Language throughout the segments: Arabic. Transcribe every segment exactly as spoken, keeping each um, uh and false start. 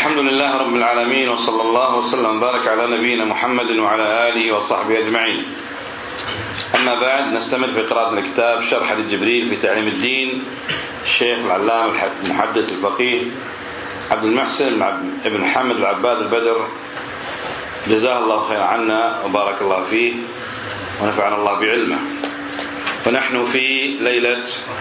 الحمد لله رب العالمين، وصلى الله وسلم وبارك على نبينا محمد وعلى آله وصحبه أجمعين. أما بعد، نستمر في قراءة الكتاب شرح لجبريل في تعليم الدين، الشيخ العلامة المحدث الفقيه عبد المحسن ابن محمد العباد البدر، جزاه الله خير عنا وبارك الله فيه ونفعنا الله بعلمه. ونحن في ليلة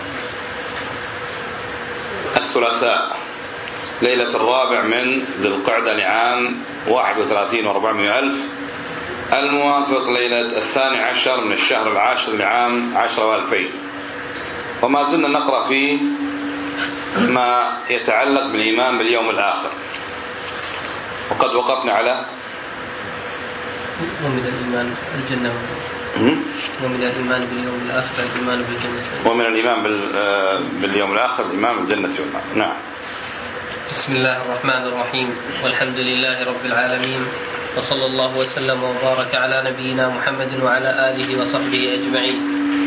الثلاثاء، ليلة الرابع من ذي القعدة لعام واحد وثلاثين وأربعمائة ألف، الموافق ليلة الثاني عشر من الشهر العاشر لعام عشر وألفين. وما زلنا نقرأ فيه ما يتعلق بالإيمان باليوم الآخر، وقد وقفنا على ومن الإيمان الجنة ومن الإيمان باليوم الآخر الإيمان بالجنة ومن الإيمان باليوم الآخر الإيمان بالجنة والنار. نعم. بسم الله الرحمن الرحيم، والحمد لله رب العالمين، وصلى الله وسلم وبارك على نبينا محمد وعلى آله وصحبه أجمعين.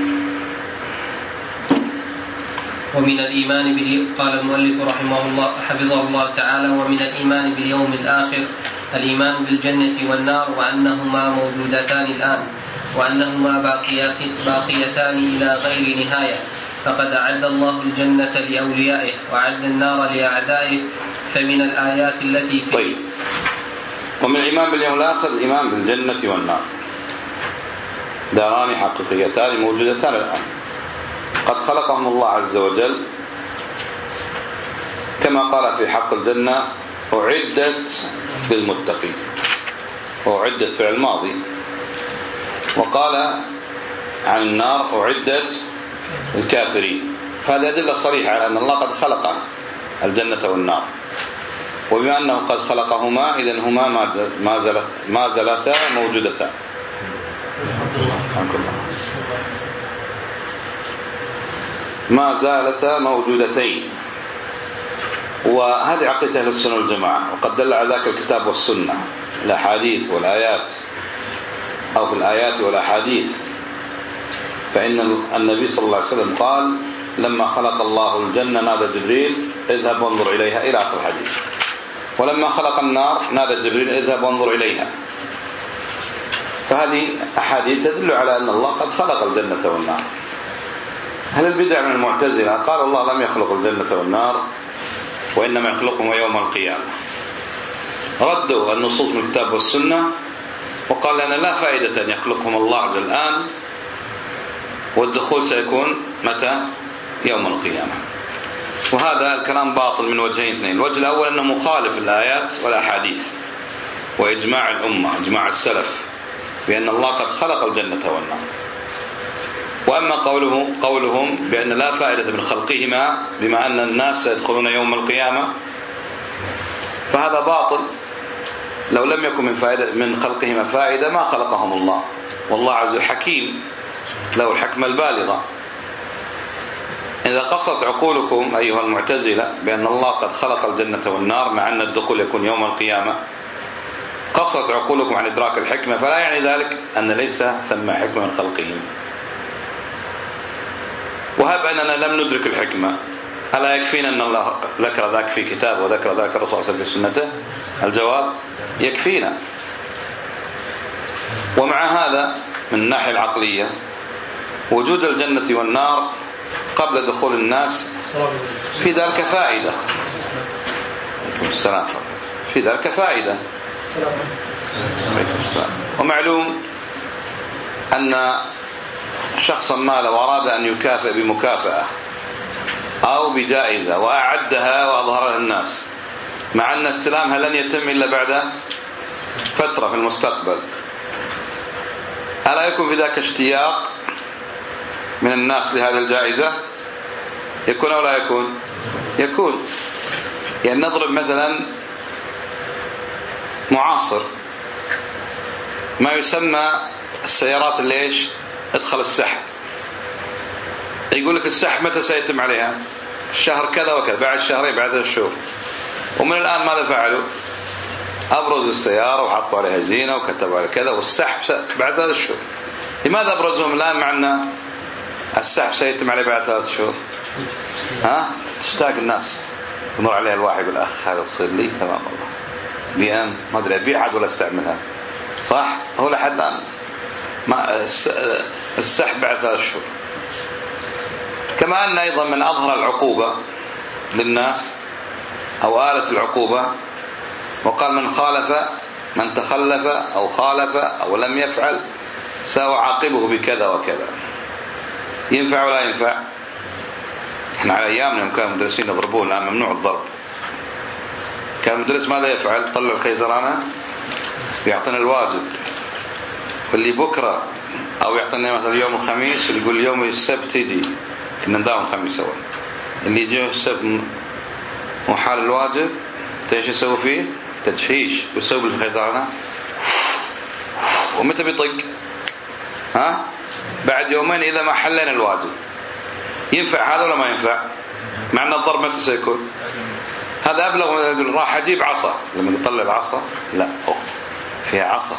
ومن الإيمان باليوم، قال المؤلف رحمه الله حفظه الله تعالى: ومن الإيمان باليوم الآخر الإيمان بالجنة والنار، وأنهما موجودتان الآن، وأنهما باقيات باقيتان إلى غير نهاية، فقد أعد الله الجنة لأوليائه وأعد النار لأعدائه. فمن الآيات التي في طيب. ومن الإيمان باليوم الآخر الإيمان بالجنة والنار، داران حقيقيتان موجودتان الآن، قد خلقهم الله عز وجل، كما قال في حق الجنة: أعدت للمتقين، وأعدت فعل ماضي. وقال عن النار: أعدت الكافرين. فهذا أدلة صريحة على أن الله قد خلق الجنة والنار، وبما أنه قد خلقهما إذن هما ما زالت ما زالتا موجودتان. ما زالتا موجودتين. وهذه عقيدة أهل السنة والجماعة، وقد دل على ذلك الكتاب والسنة، الأحاديث والآيات، أو في الآيات والأحاديث. فإن النبي صلى الله عليه وسلم قال: لما خلق الله الجنة نادى جبريل: اذهب وانظر إليها، إلى آخر الحديث. ولما خلق النار نادى جبريل: اذهب وانظر إليها. فهذه أحاديث تدل على أن الله قد خلق الجنة والنار. هل البدع من المعتزلة قال الله لم يخلق الجنة والنار وإنما يخلقهم يوم القيامة، ردوا النصوص من الكتاب والسنة وقال لنا لا فائدة أن يخلقهم الله عز وجل الآن، والدخول سيكون متى؟ يوم القيامة. وهذا الكلام باطل من وجهين اثنين. الوجه الأول أنه مخالف الآيات والأحاديث وإجماع الأمة، إجماع السلف، بأن الله قد خلق الجنة والنار. وأما قوله قولهم بأن لا فائدة من خلقهما، بما أن الناس سيدخلون يوم القيامة، فهذا باطل. لو لم يكن من فائدة من خلقهما فائدة ما خلقهم الله، والله عز وجل حكيم له الحكمة البالغة. إذا قصت عقولكم أيها المعتزلة بأن الله قد خلق الجنة والنار مع أن الدخول يكون يوم القيامة، قصت عقولكم عن إدراك الحكمة، فلا يعني ذلك أن ليس ثم حكمة من خلقهم. وهب أننا لم ندرك الحكمة، ألا يكفينا أن الله ذكر ذاك في كتاب وذكر ذاك الرسول صلى الله عليه وسلم في سنته؟ الجواب: يكفينا. ومع هذا من الناحية العقلية وجود الجنة والنار قبل دخول الناس في ذلك فائدة. السلام. في ذلك فائدة. ومعلوم أن شخصا ما لو أراد أن يكافئ بمكافأة أو بجائزة وأعدها وأظهرها للناس، مع أن استلامها لن يتم إلا بعد فترة في المستقبل، ألا يكون في ذاك اشتياق من الناس لهذه الجائزة؟ يكون أو لا يكون؟ يكون. يعني نضرب مثلا معاصر ما يسمى السيارات اللي ايش ادخل السحب، يقول لك السحب متى سيتم عليها؟ الشهر كذا وكذا، بعد شهرين، بعد الشهور. ومن الآن ماذا فعلوا؟ أبرزوا السيارة وحطوا عليها زينة وكتبوا على كذا، والسحب بعد ثلاث شهور. لماذا أبرزوهم الآن مع أن السحب سيتم عليه بعد ثلاث شهور؟ ها؟ تشتاق الناس. تمر عليها الواحد يقول أخ هذا تصير لي تمام والله بيئة ما أدري أبيع عاد ولا استعملها صح. هو لحد الآن ما السحب بعد ثلاث شهور. كما أن أيضا من أظهر العقوبة للناس أو آلة العقوبة وقال من خالف من تخلف أو خالف أو لم يفعل سأعاقبه بكذا وكذا. ينفع ولا ينفع؟ احنا على أيامنا يوم كان المدرسين يضربون، الآن ممنوع الضرب. كان المدرس ماذا يفعل؟ طلع الخيزرانة يعطينا الواجب، واللي بكرة أو يعطينا مثلا يوم الخميس واللي يقول يوم السبت يجي، كنا نداوم الخميس أول، اللي يجي السبت محال الواجب ايش يسوي فيه؟ تجحيش، ويسوي بالخيزرانة. ومتى بيطق؟ ها؟ بعد يومين إذا ما حلنا الواجب. ينفع هذا ولا ما ينفع؟ مع أن الضرب متى سيكون؟ هذا أبلغ من يقول راح أجيب عصا، لما يطلع العصا لا أوه. فيها عصا.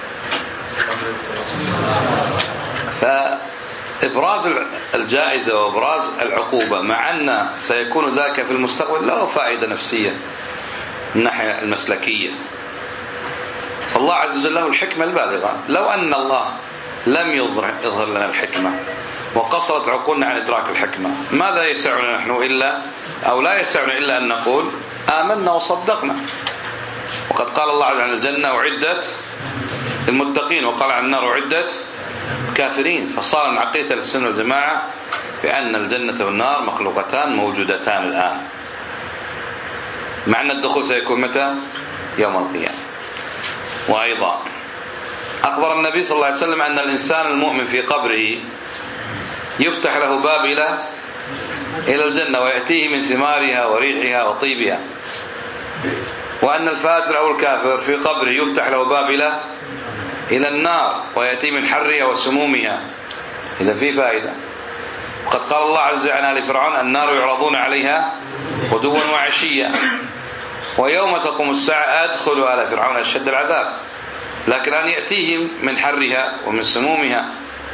فإبراز الجائزة وإبراز العقوبة مع أن سيكون ذاك في المستقبل له فائدة نفسية من الناحية المسلكية. فالله عز وجل له الحكمة البالغة. لو أن الله لم يظهر, يظهر لنا الحكمة وقصرت عقولنا عن إدراك الحكمة، ماذا يسعنا نحن إلا أو لا يسعنا إلا أن نقول آمنا وصدقنا. وقد قال الله عن الجنة أعدت للمتقين، وقال عن النار أعدت كافرين. فصار من عقيدة السنة والجماعة بأن الجنة والنار مخلوقتان موجودتان الآن، مع أن الدخول سيكون متى؟ يوم القيامة. وأيضا أخبر النبي صلى الله عليه وسلم أن الإنسان المؤمن في قبره يفتح له باب إلى إلى الجنة ويأتيه من ثمارها وريحها وطيبها، وأن الفاجر أو الكافر في قبره يفتح له باب إلى إلى النار ويأتيه من حرها وسمومها. إذا في فائدة. وقد قال الله عز وجل عن آل فرعون النار يعرضون عليها غدوا وعشيا ويوم تقوم الساعة أدخلوا آل فرعون أشد العذاب. لكن أن يأتيهم من حرها ومن سمومها.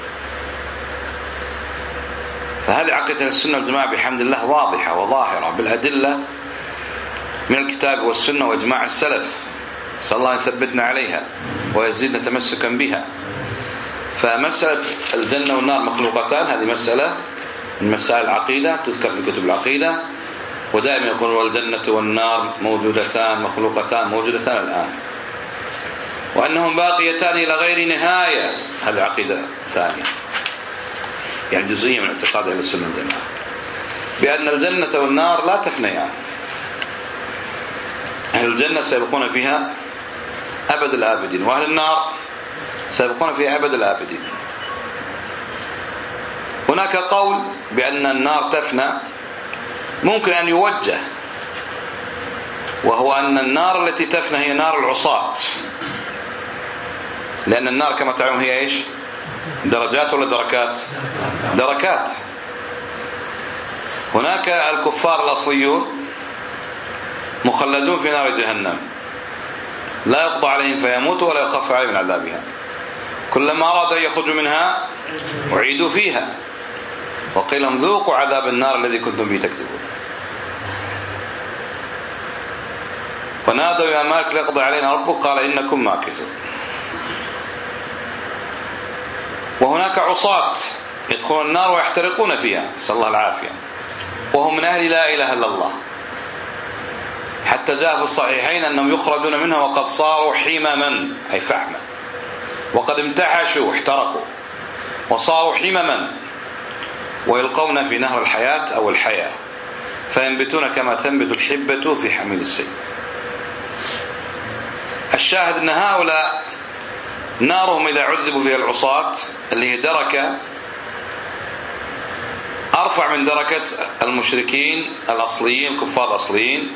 فهذه عقيدة السنة والجماعة بحمد الله واضحة وظاهرة بالأدلة من الكتاب والسنة وإجماع السلف، نسأل الله يثبتنا عليها ويزيدنا تمسكا بها. فمسألة الجنة والنار مخلوقتان هذه مسألة من مسائل العقيدة تذكر في كتب العقيدة، ودائما يقول والجنة والنار موجودتان مخلوقتان موجودتان الآن، وأنهم باقيتان إلى غير نهاية. هذه عقيدة ثانية يعني جزئية من اعتقاد أهل السنة والجماعة بأن الجنة والنار لا تفنيان. أهل الجنة سيبقون فيها أبد الآبدين، وأهل النار سيبقون فيها أبد الآبدين. هناك قول بأن النار تفنى ممكن أن يوجه، وهو أن النار التي تفنى هي نار العصاة، لأن النار كما تعلمون هي إيش؟ درجات ولا دركات؟ دركات. هناك الكفار الأصليون مخلدون في نار جهنم لا يقضى عليهم فيموتوا ولا يخف عليهم من عذابها، كلما أرادوا أن يخرجوا منها أعيدوا فيها وقيل لهم ذوقوا عذاب النار الذي كنتم به تكذبون. ونادوا يا مالك ليقضي علينا ربك قال إنكم ماكثون. وهناك عصاة يدخلون النار ويحترقون فيها نسأل الله العافية، وهم من أهل لا إله إلا الله، حتى جاء في الصحيحين أنهم يخرجون منها وقد صاروا حمما أي فحما، وقد امتحشوا احترقوا وصاروا حمما، ويلقون في نهر الحياة أو الحياة فينبتون كما تنبت الحبة في حميل السيل. الشاهد أن هؤلاء نارهم إذا عذبوا فيها العصاة اللي هي دركة أرفع من دركة المشركين الأصليين الكفار الأصليين.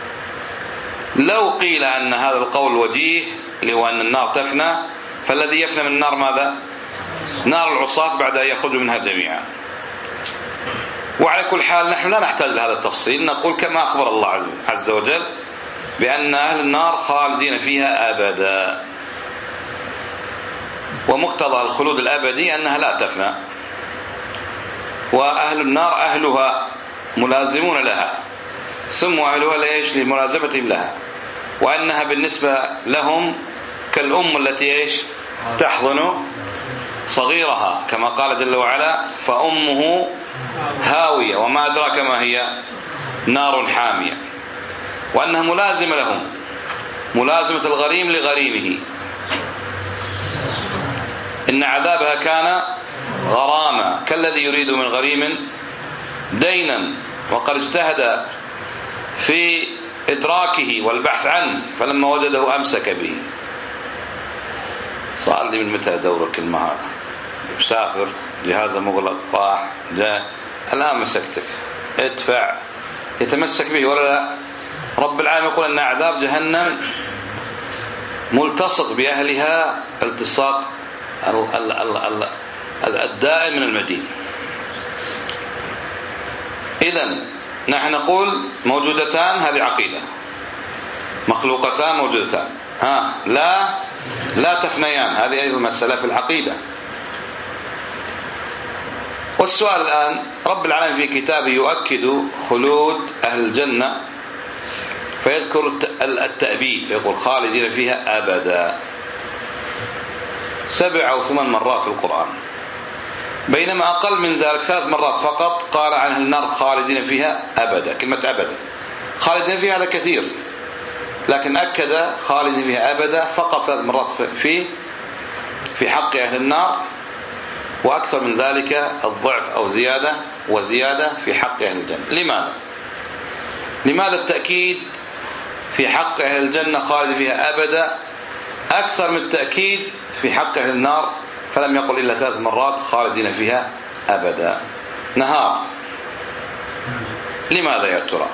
لو قيل أن هذا القول وجيه اللي هو أن النار تفنى، فالذي يفنى من النار ماذا؟ نار العصاة بعد أن يخرجوا منها جميعا. وعلى كل حال نحن لا نحتاج لهذا التفصيل، نقول كما أخبر الله عز وجل بأن أهل النار خالدين فيها أبدا، ومقتضى الخلود الأبدي أنها لا تفنى، وأهل النار أهلها ملازمون لها سموا أهلها ليش؟ لملازمتهم لها، وأنها بالنسبة لهم كالأم التي إيش؟ تحضن صغيرها، كما قال جل وعلا فأمه هاوية وما أدراك ما هي نار حامية، وأنها ملازمة لهم ملازمة الغريم لغريمه، إن عذابها كان غراما كالذي يريد من غريم دينا، وقد اجتهد في إدراكه والبحث عنه فلما وجده أمسك به. صار لي من متى دورك المهار؟ مسافر، جهازه مغلق، راح جاء، الآن مسكتك، ادفع، يتمسك به ولا لا؟ رب العالمين يقول أن عذاب جهنم ملتصق بأهلها التصاق الدائم من المدين. إذن نحن نقول موجودتان، هذه عقيدة، مخلوقتان موجودتان، ها لا لا تفنيان، هذه أيضا مسألة في العقيدة. والسؤال الآن، رب العالمين في كتابه يؤكد خلود أهل الجنة فيذكر التأبيد فيقول خالدين فيها أبدا سبع أو ثمان مرات في القرآن، بينما أقل من ذلك ثلاث مرات فقط قال عن أهل النار خالدين فيها أبدا. كلمة أبدا خالدين فيها هذا كثير، لكن أكد خالدين فيها أبدا فقط ثلاث مرات في في حق أهل النار، وأكثر من ذلك الضعف أو زيادة وزيادة في حق أهل الجنة. لماذا؟ لماذا التأكيد في حق أهل الجنة خالد فيها أبدا أكثر من التأكيد في حق أهل النار؟ فلم يقل إلا ثلاث مرات خالدين فيها أبدا نهار. لماذا يا ترى؟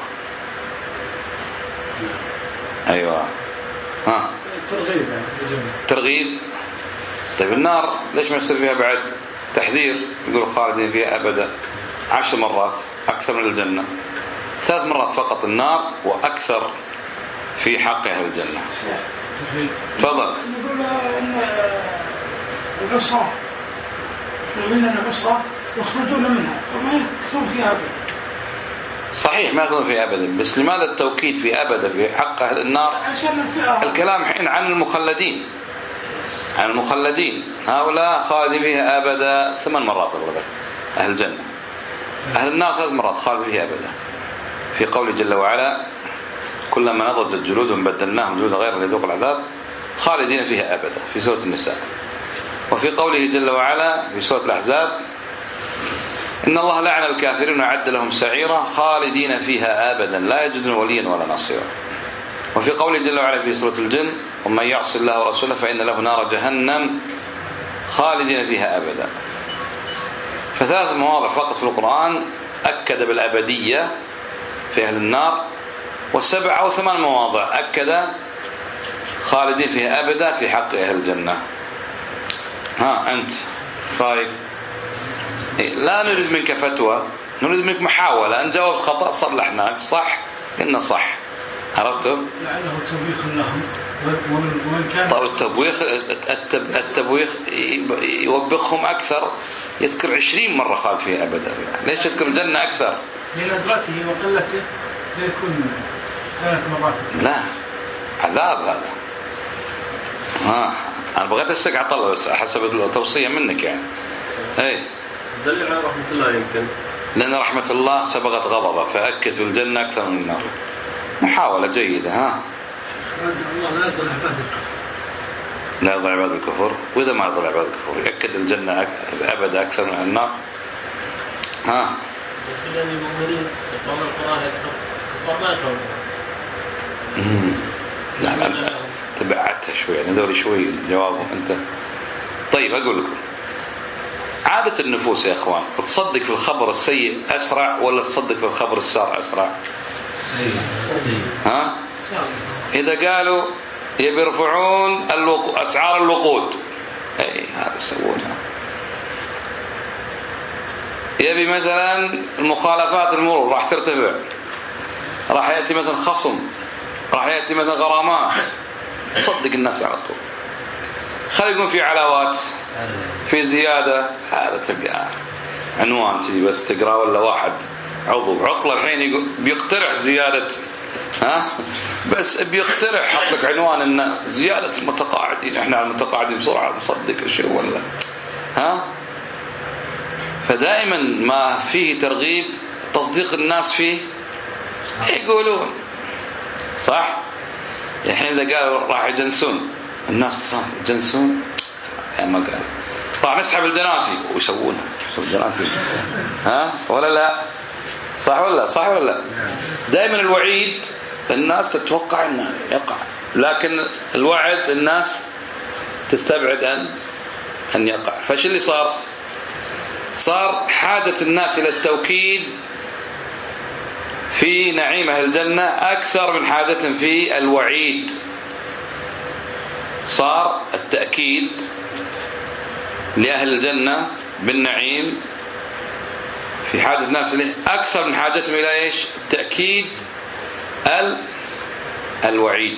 أيوة ها ترغيب ترغيب. طيب النار ليش ما يصير فيها بعد تحذير؟ يقول خالدين فيها أبدا عشر مرات أكثر من الجنة، ثلاث مرات فقط النار وأكثر في حق أهل الجنة. تفضل. نقول إن العصاة مننا العصاة يخرجون منها وما يكثرون فيها أبدا. صحيح ما يكثرون فيها أبدا، بس لماذا التوكيد في أبدا في حق أهل النار؟ الكلام حين عن المخلدين، عن المخلدين هؤلاء خالدين فيها أبدا ثمان مرات أهل الجنة، أهل النار ثلاث مرات خالدين فيها أبدا. في قول جل وعلا كلما نضجت جلودهم بدلناهم جلودا غيرها ليذوقوا العذاب خالدين فيها أبدا في سورة النساء. وفي قوله جل وعلا في سورة الأحزاب إن الله لعن الكافرين وأعد لهم سعيرا خالدين فيها أبدا لا يجدون وليا ولا نصيرا. وفي قوله جل وعلا في سورة الجن ومن يعص الله ورسوله فإن له نار جهنم خالدين فيها أبدا. فثلاث مواضع فقط في القرآن أكد بالأبدية في أهل النار، وسبع أو ثمان مواضع أكد خالدين فيها أبدا في حق أهل الجنة. ها أنت طيب لا نريد منك فتوى، نريد منك محاولة أن جاوب خطأ صلحناك صح إن صح، عرفتم؟ لعله توبيخ لهم ومن كان طيب التبويخ التبويخ يوبخهم أكثر، يذكر عشرين مرة خالد فيها أبدا، ليش يذكر الجنة أكثر؟ لندرته وقلته ليكون ثلاث مرات. لا عذاب هذا. ها أنا بغيت أستقع طلع بس حسب التوصية منك يعني. إيه دليل على رحمة الله يمكن لأن رحمة الله سبقت غضبه فأكد في الجنة أكثر من النار. محاولة جيدة. ها الله لا يضل عباد الكفر، لا يضل عباد الكفر، وإذا ما يضل عباد الكفر يأكد الجنة أبدا أكثر من النار. ها لأن المؤمنين يقرؤون القرآن أكثر القرآن لا لا تبعتها شوي يعني دوري شوي جوابهم أنت. طيب أقول لكم عادة النفوس يا أخوان تصدق في الخبر السيء أسرع ولا تصدق في الخبر السار أسرع؟ ها إذا قالوا يبي يرفعون أسعار الوقود أي هذا يسوونها، يبي مثلا المخالفات المرور راح ترتفع، راح يأتي مثلا خصم، راح يأتي مثلا غرامات، صدق الناس على طول. خلي يكون في علاوات في زيادة، هذا تلقى عنوان تجي بس تقرأ ولا واحد عضو. عطلة الحين بيقترح زيادة، ها بس بيقترح، حط لك عنوان إن زيادة المتقاعدين، إحنا على المتقاعدين بسرعة تصدق الشيء ولا ها. فدائما ما فيه ترغيب تصديق الناس فيه يقولون صح. الحين إذا قالوا راح يجنسون الناس يجنسون ما قال راح نسحب الجناسي ويسوونها الجناسي، ها ولا لا؟ صح ولا صح ولا لا؟ دائما الوعيد الناس تتوقع انه يقع، لكن الوعد الناس تستبعد ان ان يقع. فايش اللي صار؟ صار حاجة الناس الى التوكيد في نعيم أهل الجنة أكثر من حاجتهم في الوعيد. صار التأكيد لأهل الجنة بالنعيم في حاجة الناس إليه أكثر من حاجتهم إلى إيش؟ تأكيد الوعيد.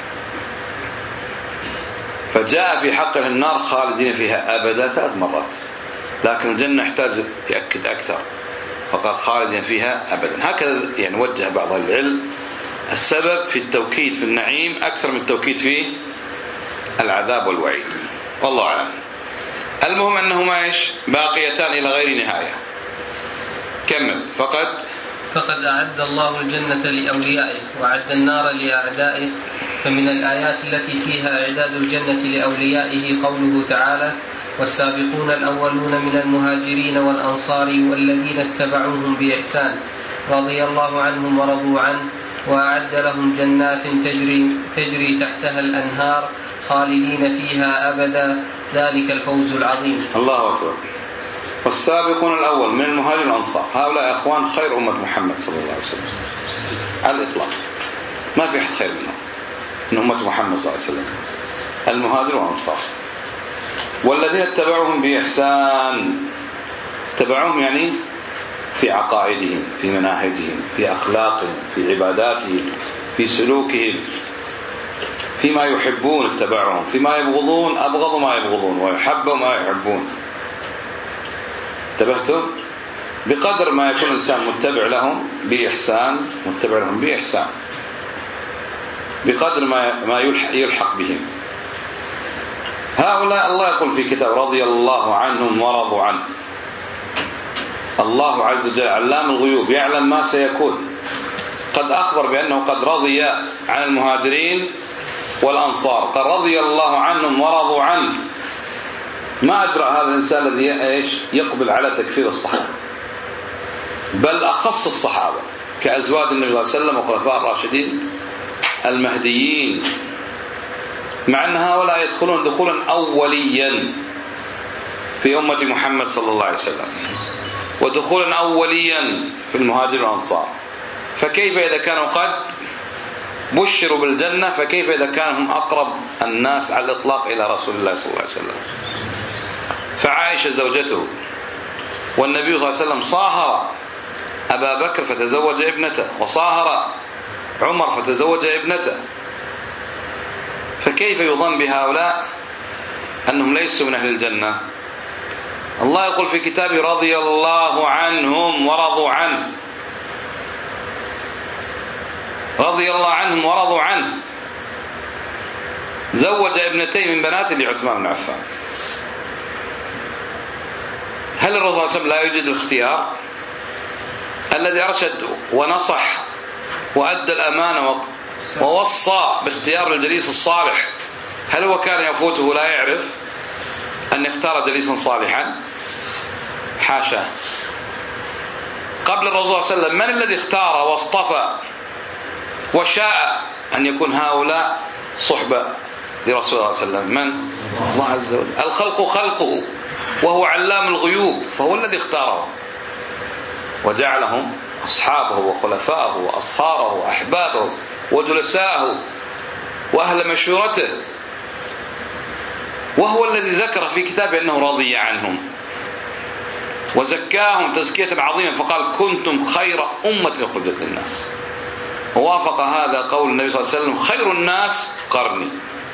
فجاء في حق النار خالدين فيها أبدا ثلاث مرات، لكن الجنة يحتاج يأكد أكثر فقال خالدين فيها أبدا. هكذا يعني وجه بعض العلم السبب في التوكيد في النعيم أكثر من التوكيد في العذاب والوعيد، والله أعلم. المهم أنهما إيش؟ باقيتان إلى غير نهاية. كمل. فقد فقد أعد الله الجنة لأوليائه وأعد النار لأعدائه. فمن الآيات التي فيها إعداد الجنة لأوليائه قوله تعالى: والسابقون الأولون من المهاجرين والأنصار والذين اتبعوهم بإحسان رضي الله عنهم ورضوا عنه وأعد لهم جنات تجري, تجري تحتها الأنهار خالدين فيها أبدا ذلك الفوز العظيم. الله أكبر. والسابقون الأول من المهاجرين والأنصار هؤلاء أخوان خير أمة محمد صلى الله عليه وسلم على الإطلاق، ما في أحد خير منهم من أمة محمد صلى الله عليه وسلم، المهاجر والأنصار. والذين اتبعوهم بإحسان، اتبعوهم يعني في عقائدهم، في مناهجهم، في أخلاقهم، في عباداتهم، في سلوكهم، فيما يحبون اتبعوهم، فيما يبغضون أبغضوا ما يبغضون ويحبوا ما يحبون. انتبهتم؟ بقدر ما يكون الإنسان متبع لهم بإحسان، متبع لهم بإحسان بقدر ما ما يلحق بهم. هؤلاء الله يقول في كتاب رضي الله عنهم ورضوا عنه. الله عز وجل علام الغيوب يعلم ما سيكون، قد أخبر بأنه قد رضي عن المهاجرين والأنصار، قد رضي الله عنهم ورضوا عنه. ما أجرأ هذا الإنسان الذي إيش يقبل على تكفير الصحابة، بل أخص الصحابة كأزواج النبي صلى الله عليه وسلم وخلفاء الراشدين المهديين، مع أن هؤلاء يدخلون دخولا أوليا في أمة محمد صلى الله عليه وسلم ودخولا أوليا في المهاجر والأنصار. فكيف إذا كانوا قد بشروا بالجنة، فكيف إذا كانوا هم أقرب الناس على الإطلاق إلى رسول الله صلى الله عليه وسلم. فعائشة زوجته والنبي صلى الله عليه وسلم صاهر أبا بكر فتزوج ابنته، وصاهر عمر فتزوج ابنته، فكيف يظن بهؤلاء أنهم ليسوا من أهل الجنة؟ الله يقول في كتابه رضي الله عنهم ورضوا عنه، رضي الله عنهم ورضوا عنه. زوج ابنتين من بناته لعثمان بن عفان. هل الرسول صلى الله عليه وسلم لا يوجد الاختيار؟ الذي أرشد ونصح وأدى الأمانة ووصى باختيار الجليس الصالح، هل هو كان يفوته لا يعرف أن يختار جليسا صالحا؟ حاشا. قبل الرسول صلى الله عليه وسلم من الذي اختار واصطفى وشاء أن يكون هؤلاء صحبة لرسول الله صلى الله عليه وسلم؟ من؟ الله عز وجل. الخلق خلقه وهو علام الغيوب، فهو الذي اختارهم وجعلهم أصحابه وخلفاءه وأصهاره وأحبابه وجلساءه وأهل مشورته، وهو الذي ذكر في كتابه أنه رضي عنهم وزكاهم تزكية عظيمة، فقال كنتم خير أمة أخرجت الناس. ووافق هذا قول النبي صلى الله عليه وسلم خير الناس قرني.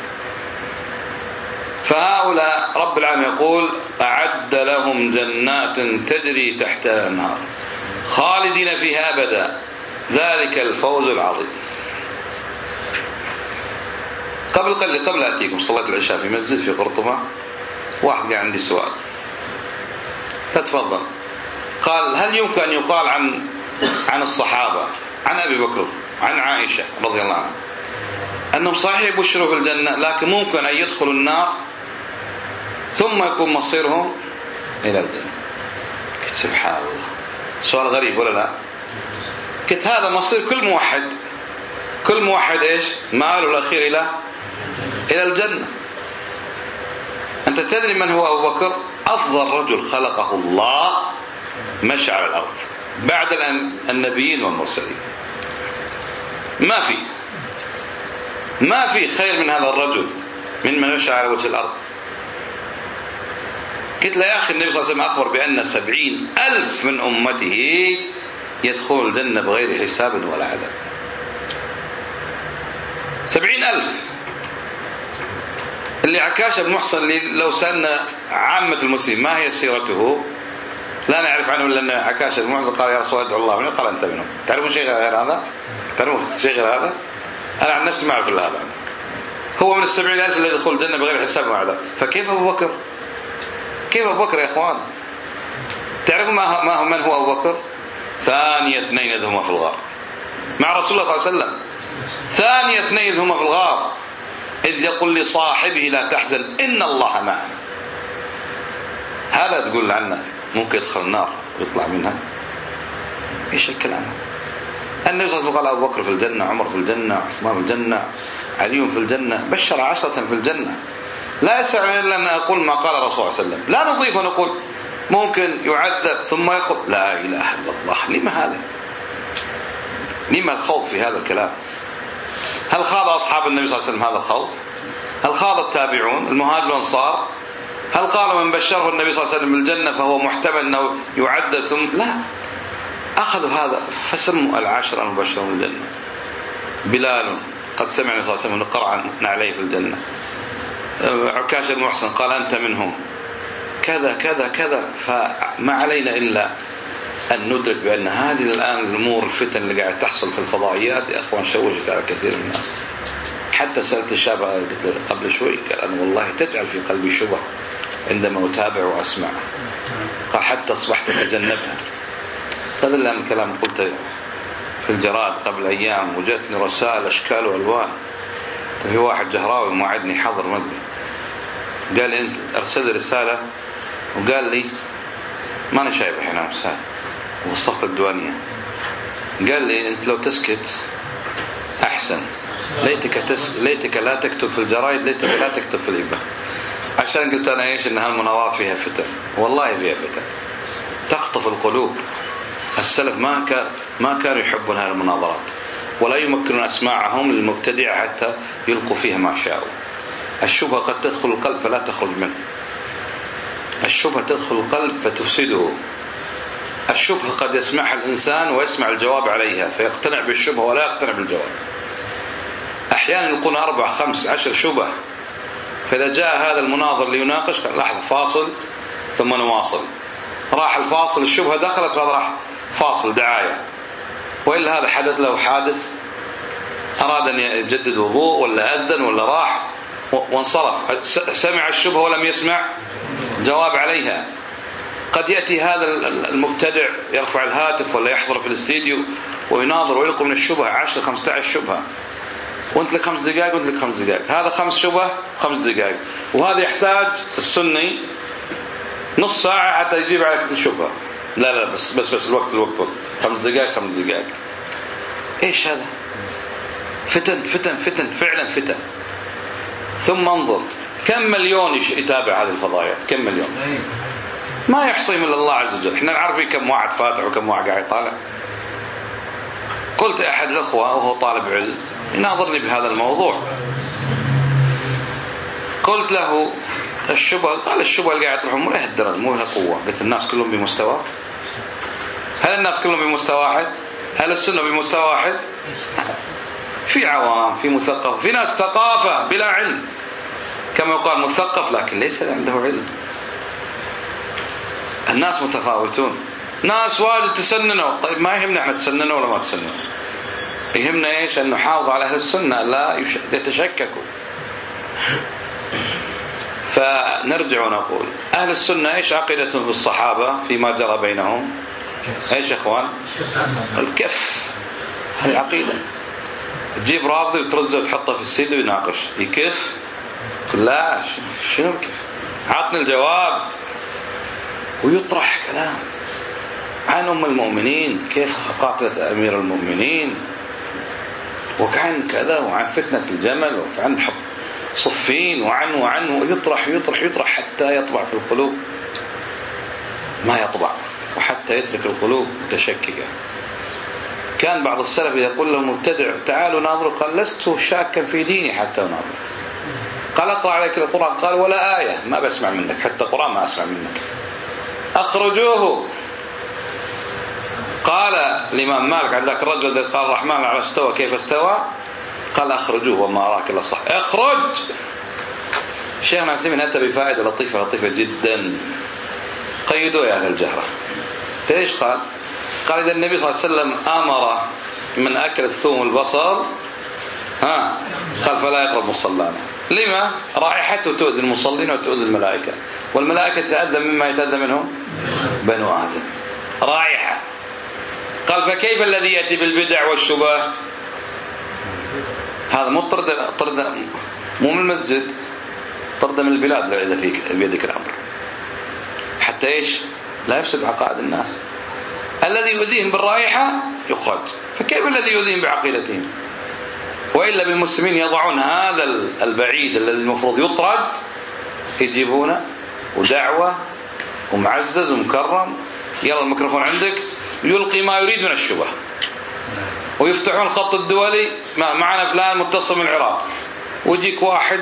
فهؤلاء رب العالمين يقول أعد لهم جنات تجري تحتها الأنهار خالدين فيها أبدا ذلك الفوز العظيم. قبل قبل قبل أتيكم صلاة العشاء في مسجد في قرطبة، واحد قال عندي سؤال، تتفضل. قال: هل يمكن أن يقال عن عن الصحابة، عن أبي بكر، عن عائشة رضي الله عنها، أنهم صحيح يبشروا في الجنة لكن ممكن أن يدخلوا النار ثم يكون مصيرهم إلى الجنة؟ قلت سبحان الله، سؤال غريب ولا لا؟ قلت هذا مصير كل موحد، كل موحد إيش مآله الأخير إلى إلى الجنة. أنت تدري من هو أبو بكر؟ أفضل رجل خلقه الله مشى على الأرض بعد النبيين والمرسلين. ما في ما في خير من هذا الرجل من من مشى على وجه الأرض. قلت له: يا أخي النبي صلى الله عليه وسلم أخبر بأن سبعين ألف من أمته يدخل الجنة بغير حساب ولا عذاب. سبعين ألف. اللي عكاشة بن محصن اللي لو سألنا عامة المسلمين ما هي سيرته لا نعرف عنه إلا أن عكاشة بن محصن قال: يا رسول الله ادعو الله منه. قال: أنت منهم. تعرفون شيء غير هذا؟ تعرفون شيء غير هذا؟ أنا عن نفسي ما أعرف إلا هذا. هو من السبعين ألف اللي يدخل الجنة بغير حساب ولا عذاب. فكيف أبو بكر؟ كيف أبو بكر يا إخوان؟ تعرفون ما ما من هو أبو بكر؟ ثاني اثنين إذ هما في الغار مع رسول الله صلى الله عليه وسلم. ثاني اثنين إذ هما في الغار إذ يقول لصاحبه لا تحزن إن الله معنا. هذا تقول عنه ممكن يدخل النار ويطلع منها؟ إيش الكلام هذا؟ النبي صلى الله عليه وسلم قال: أبو بكر في الجنة، عمر في الجنة، عثمان في الجنة، علي في الجنة، بشر عشرة في الجنة. لا يسع إلا أن أقول ما قال الرسول صلى الله عليه وسلم، لا نضيف ونقول ممكن يعذب ثم يخرج. لا إله إلا الله. لما هذا؟ لما الخوف في هذا الكلام؟ هل خاض أصحاب النبي صلى الله عليه وسلم هذا الخوف؟ هل خاض التابعون المهاجر والأنصار؟ هل قالوا من بشره النبي صلى الله عليه وسلم بالجنة فهو محتمل أنه يعذب ثم لا؟ أخذوا هذا فسموا العشرة المبشرون بالجنة. بلال قد سمع النبي صلى الله عليه وسلم قرأ عليه في الجنة. عكاشة بن محصن قال: أنت منهم. كذا كذا كذا. فما علينا إلا أن ندرك بأن هذه الآن الأمور الفتن اللي قاعد تحصل في الفضائيات يا أخوان شوشت على كثير من الناس. حتى سألت الشاب قبل شوي قال: أنا والله تجعل في قلبي شبه عندما أتابع وأسمع. قال: حتى أصبحت أتجنبها. هذا اللي من كلام قلت في الجرائد قبل أيام وجدتني رسائل أشكال وألوان. في واحد جهراوي موعدني حضر مدري قال لي: أنت أرسل رسالة وقال لي ما أنا شايف الحين رسالة وصفت الديوانية. قال لي: أنت لو تسكت أحسن، ليتك تس... ليتك لا تكتب في الجرايد، ليتك لا تكتب في الإباء. عشان قلت أنا إيش إن هالمناظرات فيها فتن، والله فيها فتن تخطف القلوب. السلف ما كان ما كانوا يحبون هذه المناظرات ولا يمكنون أسماعهم للمبتدع حتى يلقوا فيها ما شاءوا. الشبهة قد تدخل القلب فلا تخرج منه. الشبهة تدخل القلب فتفسده. الشبهة قد يسمعها الإنسان ويسمع الجواب عليها فيقتنع بالشبهة ولا يقتنع بالجواب. أحيانا يكون أربع خمس عشر شبه، فإذا جاء هذا المناظر ليناقش قال: لحظة فاصل ثم نواصل. راح الفاصل الشبهة دخلت فهذا راح فاصل دعاية. وإلا هذا حدث له حادث أراد أن يجدد وضوء ولا أذن ولا راح وانصرف، سمع الشبهة ولم يسمع جواب عليها. قد يأتي هذا المبتدع يرفع الهاتف ولا يحضر في الاستديو ويناظر ويلقي من الشبهة عشر خمسة عشر شبهة، وانت لك خمس دقائق وانت لك خمس دقائق. هذا خمس شبهة خمس دقائق، وهذا يحتاج السني نص ساعة حتى يجيب على الشبهة. لا لا بس بس بس الوقت الوقت وقت. خمس دقائق خمس دقائق. ايش هذا؟ فتن فتن فتن فعلا فتن. ثم انظر كم مليون يتابع هذه الفضائيات، كم مليون ما يحصيهم الا الله عز وجل. احنا نعرف كم واحد فاتح وكم واحد قاعد يطالع. قلت احد الاخوه وهو طالب علم يناظرني بهذا الموضوع، قلت له الشبهه، قال الشبهه اللي قاعد يطرحون مو له الدرجه مو له قوه. قلت الناس كلهم بمستوى؟ هل الناس كلهم بمستوى واحد؟ هل السنه بمستوى واحد؟ في عوام، في مثقف، في ناس ثقافه بلا علم كما يقال مثقف لكن ليس عنده علم. الناس متفاوتون. ناس واجد تسننوا. طيب ما يهمنا احنا تسننوا ولا ما تسننوا، يهمنا ايش؟ أن نحافظ على أهل السنة لا يتشككوا. فنرجع ونقول أهل السنة ايش عقيدتهم في الصحابة فيما جرى بينهم؟ ايش يا اخوان؟ الكف. هذه عقيدة. تجيب رافضي وترزه وتحطه في السيد ويناقش يكف؟ لا، شنو الكف؟ عطني الجواب. ويطرح كلام عن أم المؤمنين، كيف قاتلت أمير المؤمنين، وعن كذا، وعن فتنة الجمل، وعن حب صفين، وعن وعن ويطرح يطرح يطرح حتى يطبع في القلوب ما يطبع، وحتى يترك القلوب متشككة. كان بعض السلف يقول له مبتدع تعالوا ناظروا، قال لست شاكا في ديني حتى ناظر. قال اقرأ عليك القرآن، قال ولا آية ما بسمع منك، حتى القرآن ما أسمع منك، أخرجوه. قال الإمام مالك عن ذاك الرجل الذي قال الرحمن على استوى كيف استوى، قال أخرجوه وما أراك إلا صح، اخرج. شيخنا عثيمين أتى بفائدة لطيفة لطيفة جدا، قيدوا يا أهل الجهرة. ليش قال؟ قال إذا النبي صلى الله عليه وسلم أمر من أكل الثوم والبصل ها قال فلا يقرب مصلانا. لما؟ رائحته تؤذي المصلين وتؤذي الملائكة، والملائكة تتأذى مما يتأذى منهم بنو آدم، رائحة. قال فكيف الذي يأتي بالبدع والشبه؟ هذا مو طرد طرد مو من المسجد، طرد من البلاد إذا فيك بيدك الأمر، حتى إيش؟ لا يفسد عقائد الناس. الذي يؤذيهم بالرائحة يخرج، فكيف الذي يؤذيهم بعقيدتهم؟ وإلا بالمسلمين يضعون هذا البعيد الذي المفروض يطرد، يجيبونه ودعوة ومعزز ومكرم، يلا الميكروفون عندك، يلقي ما يريد من الشبه، ويفتحون الخط الدولي معنا فلان متصل من العراق، ويجيك واحد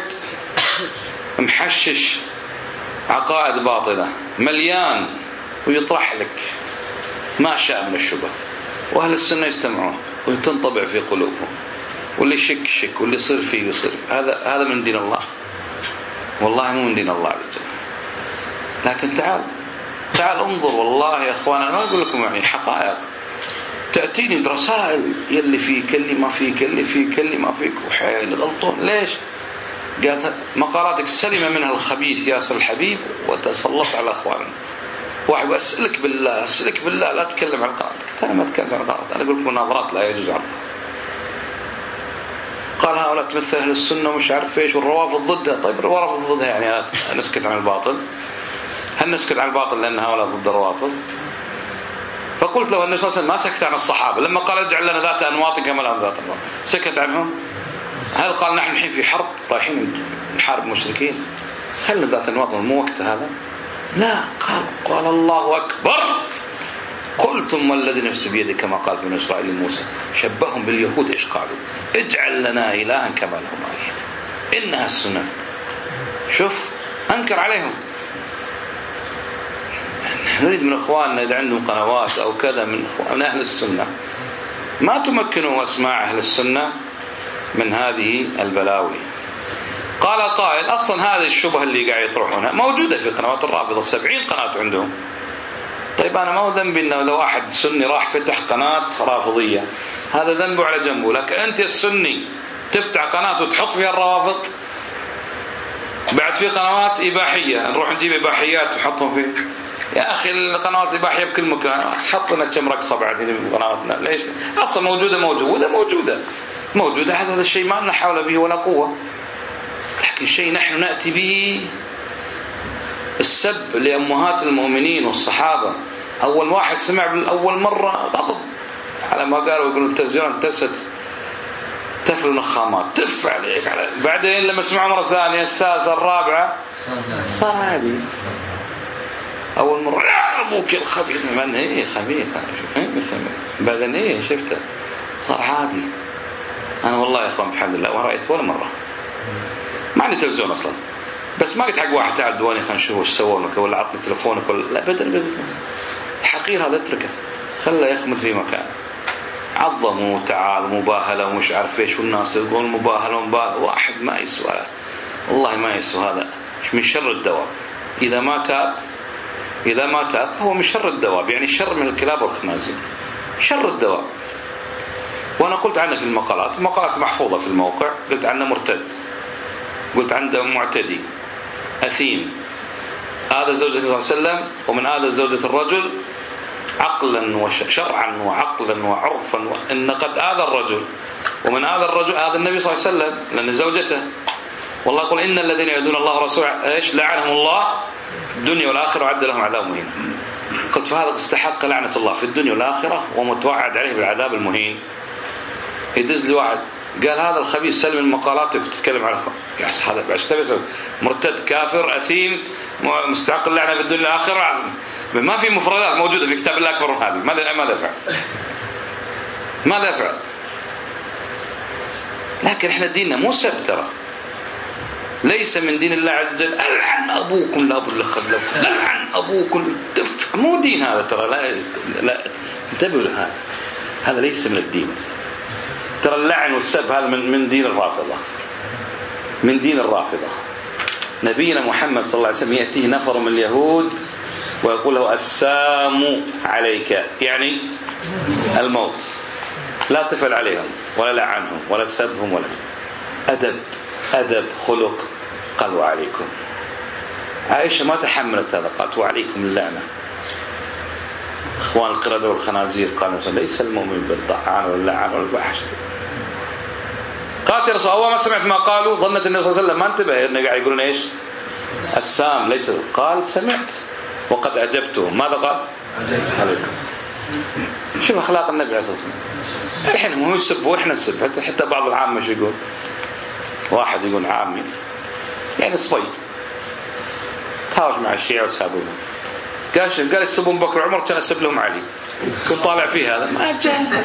محشش عقائد باطلة مليان ويطرح لك ما شاء من الشبه، وأهل السنة يستمعون وتنطبع في قلوبهم، واللي شك شك واللي يصير فيه يصير. هذا هذا من دين الله، والله مو من دين الله عز وجل. لكن تعال تعال انظر، والله يا اخوان انا ما اقول لكم يعني حقائق، تاتيني برسائل يلي فيك اللي ما فيك اللي فيك اللي ما فيك وحيل غلطون. ليش؟ قالت مقالاتك سلم منها الخبيث ياسر الحبيب وتسلط على اخواننا. واحد اسالك بالله اسالك بالله لا تتكلم عن قناتك. انا ما اتكلم عن قناتك، انا اقول لك مناظرات لا يجوز عرضها. قال هؤلاء تمثل اهل السنه ومش عارف ايش، والروافض ضدها. طيب الروافض ضدها يعني نسكت عن الباطل؟ هل نسكت عن الباطل لان هؤلاء ضد الروافض؟ فقلت له النبي صلى الله عليه وسلم ما سكت عن الصحابه لما قال اجعل لنا ذات انواط كما لهم ذات انواط، سكت عنهم؟ هل قال نحن الحين في حرب رايحين نحارب المشركين خلنا ذات انواط مو وقت هذا؟ لا، قال قال الله اكبر، قلتم والذي نفسي بيده كما قال بنو اسرائيل موسى، شبههم باليهود ايش قالوا؟ اجعل لنا الها كما لهم آلهة، انها السنن. شوف انكر عليهم. نريد من اخواننا اذا عندهم قنوات او كذا من اخوان اهل السنه ما تمكنوا اسماع اهل السنه من هذه البلاوي. قال قائل اصلا هذه الشبهه اللي قاعد يطرحونها موجوده في قنوات الرافضه، سبعين قناه عندهم. طيب أنا ما هو ذنبي إنه لو واحد سني راح فتح قناة رافضية، هذا ذنبه على جنبه. لكن أنت السني تفتح قناة وتحط فيها الروافض. بعد في قنوات إباحية، نروح نجيب إباحيات ونحطهم فيه. يا أخي القنوات الإباحية بكل مكان، حط لنا كم رقصة بعد هنا في قنواتنا. ليش؟ أصلا موجودة موجودة موجودة موجودة هذا الشيء ما لنا حول به ولا قوة. لكن شيء نحن نأتي به السب لأمهات المؤمنين والصحابة. أول واحد سمع بالأول مرة غضب على ما قالوا، يقولوا التلفزيون امتست تفل نخامات تف عليك على. بعدين لما سمعوا مرة ثانية الثالثة الرابعة صار عادي. أول مرة يا أبوك الخبيث، من هي خبيث بعدين إيه شفته صار عادي. أنا والله يا أخوان بحمد الله ورأيت ولا مرة ما عندي تلفزيون أصلا، بس ما قلت حق واحد تعال دواني خلينا نشوف وش سووا لك ولا عطني تلفونك ولا لا. بدل بدل الحقير هذا اتركه، خله يخمد في مكان. عظموا تعال مباهله ومش عارف ايش، والناس يقولون مباهله ومباهله، واحد ما يسوى والله ما يسوى. هذا من شر الدواب. إذا ما تاب إذا ما تاب هو من شر الدواب، يعني شر من الكلاب والخنازير، شر الدواب. وأنا قلت عنه في المقالات، المقالات محفوظة في الموقع، قلت عنه مرتد، قلت عنه معتدي أثيم، هذا زوجة النبي صلى الله عليه وسلم، ومن هذا زوجة الرجل عقلا وشرعا وعقلا وعرفا، وإن قد آذى الرجل، ومن هذا الرجل هذا النبي صلى الله عليه وسلم لأن زوجته. والله يقول إن الذين يؤذون الله ورسوله إيش لعنهم الله الدنيا والآخرة وعد لهم عذاب مهين. قلت فهذا استحق لعنة الله في الدنيا والآخرة ومتوعد عليه بالعذاب المهين. يدز لي واحد قال هذا الخبيث سلم المقالات بتتكلم على يا هذا باشتبه مرتد كافر أثيم مستحق اللعنة في الدنيا والآخرة. ما في مفردات موجودة في كتاب الله أكبر من هذه. ماذا ماذا فعل؟ ماذا فعل؟ لكن احنا ديننا مو سب، ترى ليس من دين الله عز وجل ألعن أبوكم لا أبو اللي خذلكم، ألعن أبوكم تف، مو دين هذا ترى. لا لا انتبهوا لهذا، هذا ليس من الدين. ترى اللعن والسب هذا من من دين الرافضة، من دين الرافضة. نبينا محمد صلى الله عليه وسلم يأتيه نفر من اليهود ويقول له السام عليك، يعني الموت، لا تفعل عليهم ولا لعنهم ولا تسبهم ولا أدب أدب خلق. قال وعليكم. عائشة ما تحملت هذا، قالت وعليكم اللعنة. إخوان القردة والخنازير قالوا ليس المؤمن بالطعان واللعن والفحش. قالت يا رسول الله ما سمعت ما قالوا، ظنت النبي صلى الله عليه وسلم ما انتبه انه قاعد يقولون ايش السام ليس. قال سمعت وقد أجبتهم. ماذا قال؟ عليكم. شوف أخلاق النبي عليه الصلاة والسلام. الحين هم يسبوا وإحنا نسب، حتى بعض العامة شو يقول، واحد يقول عامي يعني صبي تهاوش مع الشيعة وسابوهم، قال قال يسبون بكر وعمر كان أسب لهم علي. كنت طالع فيه هذا ما جاء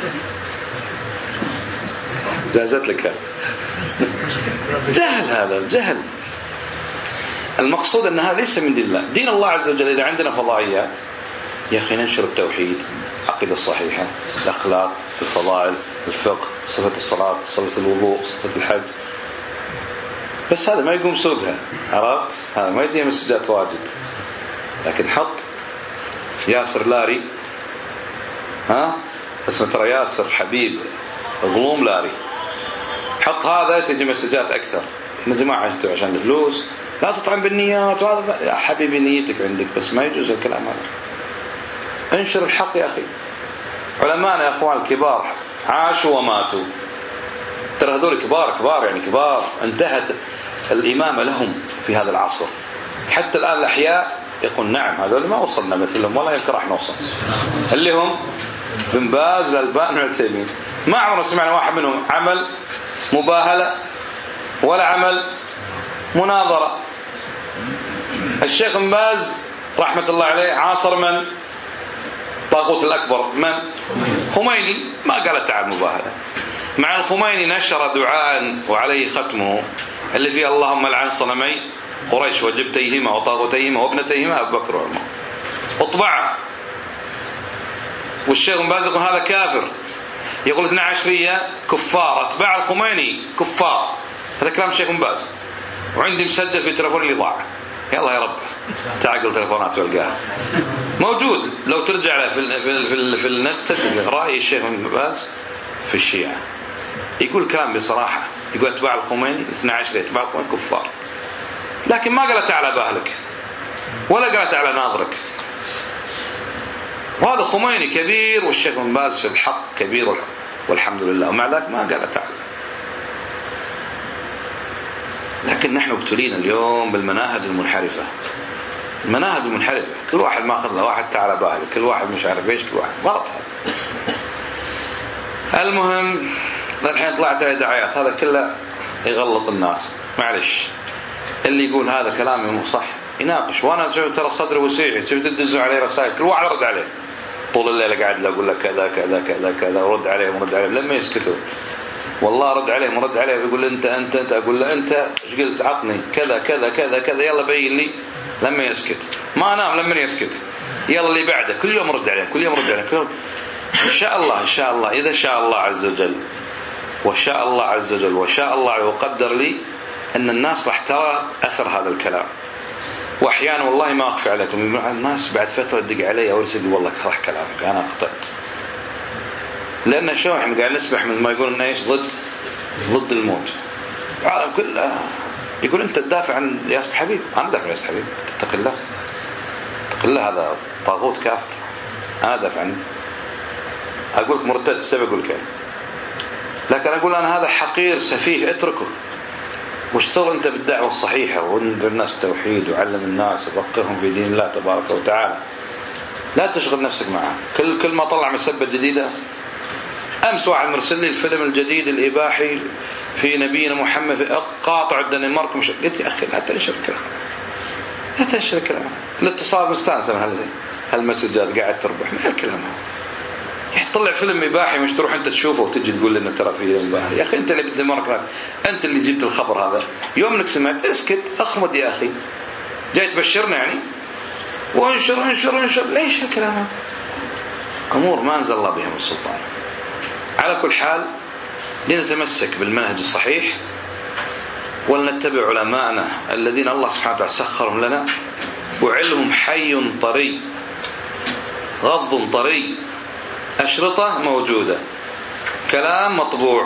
جازت لك هذا جهل، هذا جهل. المقصود أن هذا ليس من دين الله. دين الله عز وجل إذا عندنا فضائيات يا أخي ننشر التوحيد، العقيدة الصحيحة، الأخلاق، الفضائل، الفقه، صفة الصلاة، صفة الوضوء، صفة الحج، بس هذا ما يقوم سوقها، عرفت؟ هذا ما يجي مسجات واجد. لكن حط ياسر لاري، ها اسمه ترى ياسر حبيب غلوم لاري، حط هذا تجي مسجات أكثر. يا جماعة أنتوا عشان الفلوس لا تطعن بالنيات، وهذا يا حبيبي نيتك عندك بس ما يجوز الكلام هذا. انشر الحق يا أخي. علماءنا يا أخوان الكبار عاشوا وماتوا، ترى هذول كبار كبار يعني كبار، انتهت الإمامة لهم في هذا العصر. حتى الآن الأحياء يقول نعم هذول ما وصلنا مثلهم ولا يمكن راح نوصل، اللي هم بن باز الألباني والعثيمين. ما عمرنا سمعنا واحد منهم عمل مباهلة ولا عمل مناظرة. الشيخ بن باز رحمة الله عليه عاصر من؟ طاغوت الأكبر من؟ خميني. ما قال تعال مباهلة. مع الخميني نشر دعاء وعليه ختمه اللي فيه اللهم لعن صنمي قريش وجبتيهما وطاغوتيهما وابنتيهما أبو بكر وعمر، اطبعه. والشيخ بن باز يقول هذا كافر، يقول اثنا عشرية كفار، اتباع الخميني كفار. هذا كلام الشيخ بن باز، وعندي مسجل في تلفون اللي ضاع. يلا يا رب تعقل تلفونات والقاها موجود، لو ترجع له في ال في ال في, ال في النت تلقى رأي الشيخ بن باز في الشيعة. يقول كلام بصراحة، يقول اتباع الخميني اثنا عشر اتباع الخميني كفار، لكن ما قالت على باهلك ولا قالت على ناظرك. وهذا خميني كبير والشيخ بن باز في الحق كبير والحمد لله، ومع ذلك ما قالت على. لكن نحن ابتلينا اليوم بالمناهج المنحرفة، المناهج المنحرفة، كل واحد ما أخذ له واحد تعالى باهلك، كل واحد مش عارف ايش، كل واحد غلط هذا. المهم الحين طلعت على دعايات، هذا كله يغلط الناس. معلش اللي يقول هذا كلامي مو صح يناقش، وانا ترى صدري وسيع، شفت تدزوا عليه رسائل كل واحد رد عليه طول الليل، قاعد له اقول لك كذا كذا كذا كذا، ورد عليهم ورد عليهم لما يسكتوا. والله رد عليهم ورد عليه، يقول انت انت انت اقول له انت ايش قلت؟ عطني كذا كذا كذا كذا، يلا بين لي. لما يسكت ما انام لما يسكت، يلا اللي بعده كل يوم رد عليه، كل يوم رد عليه، كل يوم. ان شاء الله ان شاء الله اذا شاء الله عز وجل وشاء الله عز وجل وشاء الله وقدر لي ان الناس راح ترى اثر هذا الكلام. وأحيانا والله ما أخفي عليكم الناس بعد فترة تدق علي أول شيء والله صح كلامك أنا أخطأت، لأن شو إحنا قاعد نسمح من ما يقول إنه إيش ضد ضد الموت. العالم كله يقول أنت تدافع عن ياسر الحبيب، أنا أدافع عن ياسر الحبيب، تتق الله تتق الله، هذا طاغوت كافر، أنا أدافع عنه. أقول لك مرتد سبب أقول كذا، لكن أقول أنا هذا حقير سفيه اتركه واشتغل أنت بالدعوة الصحيحة وانذر الناس التوحيد وعلم الناس وفقههم في دين الله تبارك وتعالى. لا تشغل نفسك معه. كل كل ما طلع مسبة جديدة. أمس واحد مرسل لي الفيلم الجديد الإباحي في نبينا محمد في قاطع الدنمارك مش... قلت يا أخي لا تنشر كلام، لا تنشر كلام. الاتصال مستانسة من هالمسجات قاعد تربح من هالكلام هذا. يعني طلع فيلم إباحي مش تروح أنت تشوفه وتجي تقول لنا ترى فيه إباحي. يا أخي أنت اللي بالدنمارك، أنت اللي جبت الخبر هذا. يوم انك سمعت اسكت أخمد يا أخي، جاي تبشرنا يعني وانشر انشر انشر. ليش هالكلام هذا؟ أمور ما أنزل الله بها من سلطان. على كل حال لنتمسك بالمنهج الصحيح ولنتبع علماءنا الذين الله سبحانه وتعالى سخرهم لنا، وعلمهم حي طري غض طري، أشرطة موجودة، كلام مطبوع.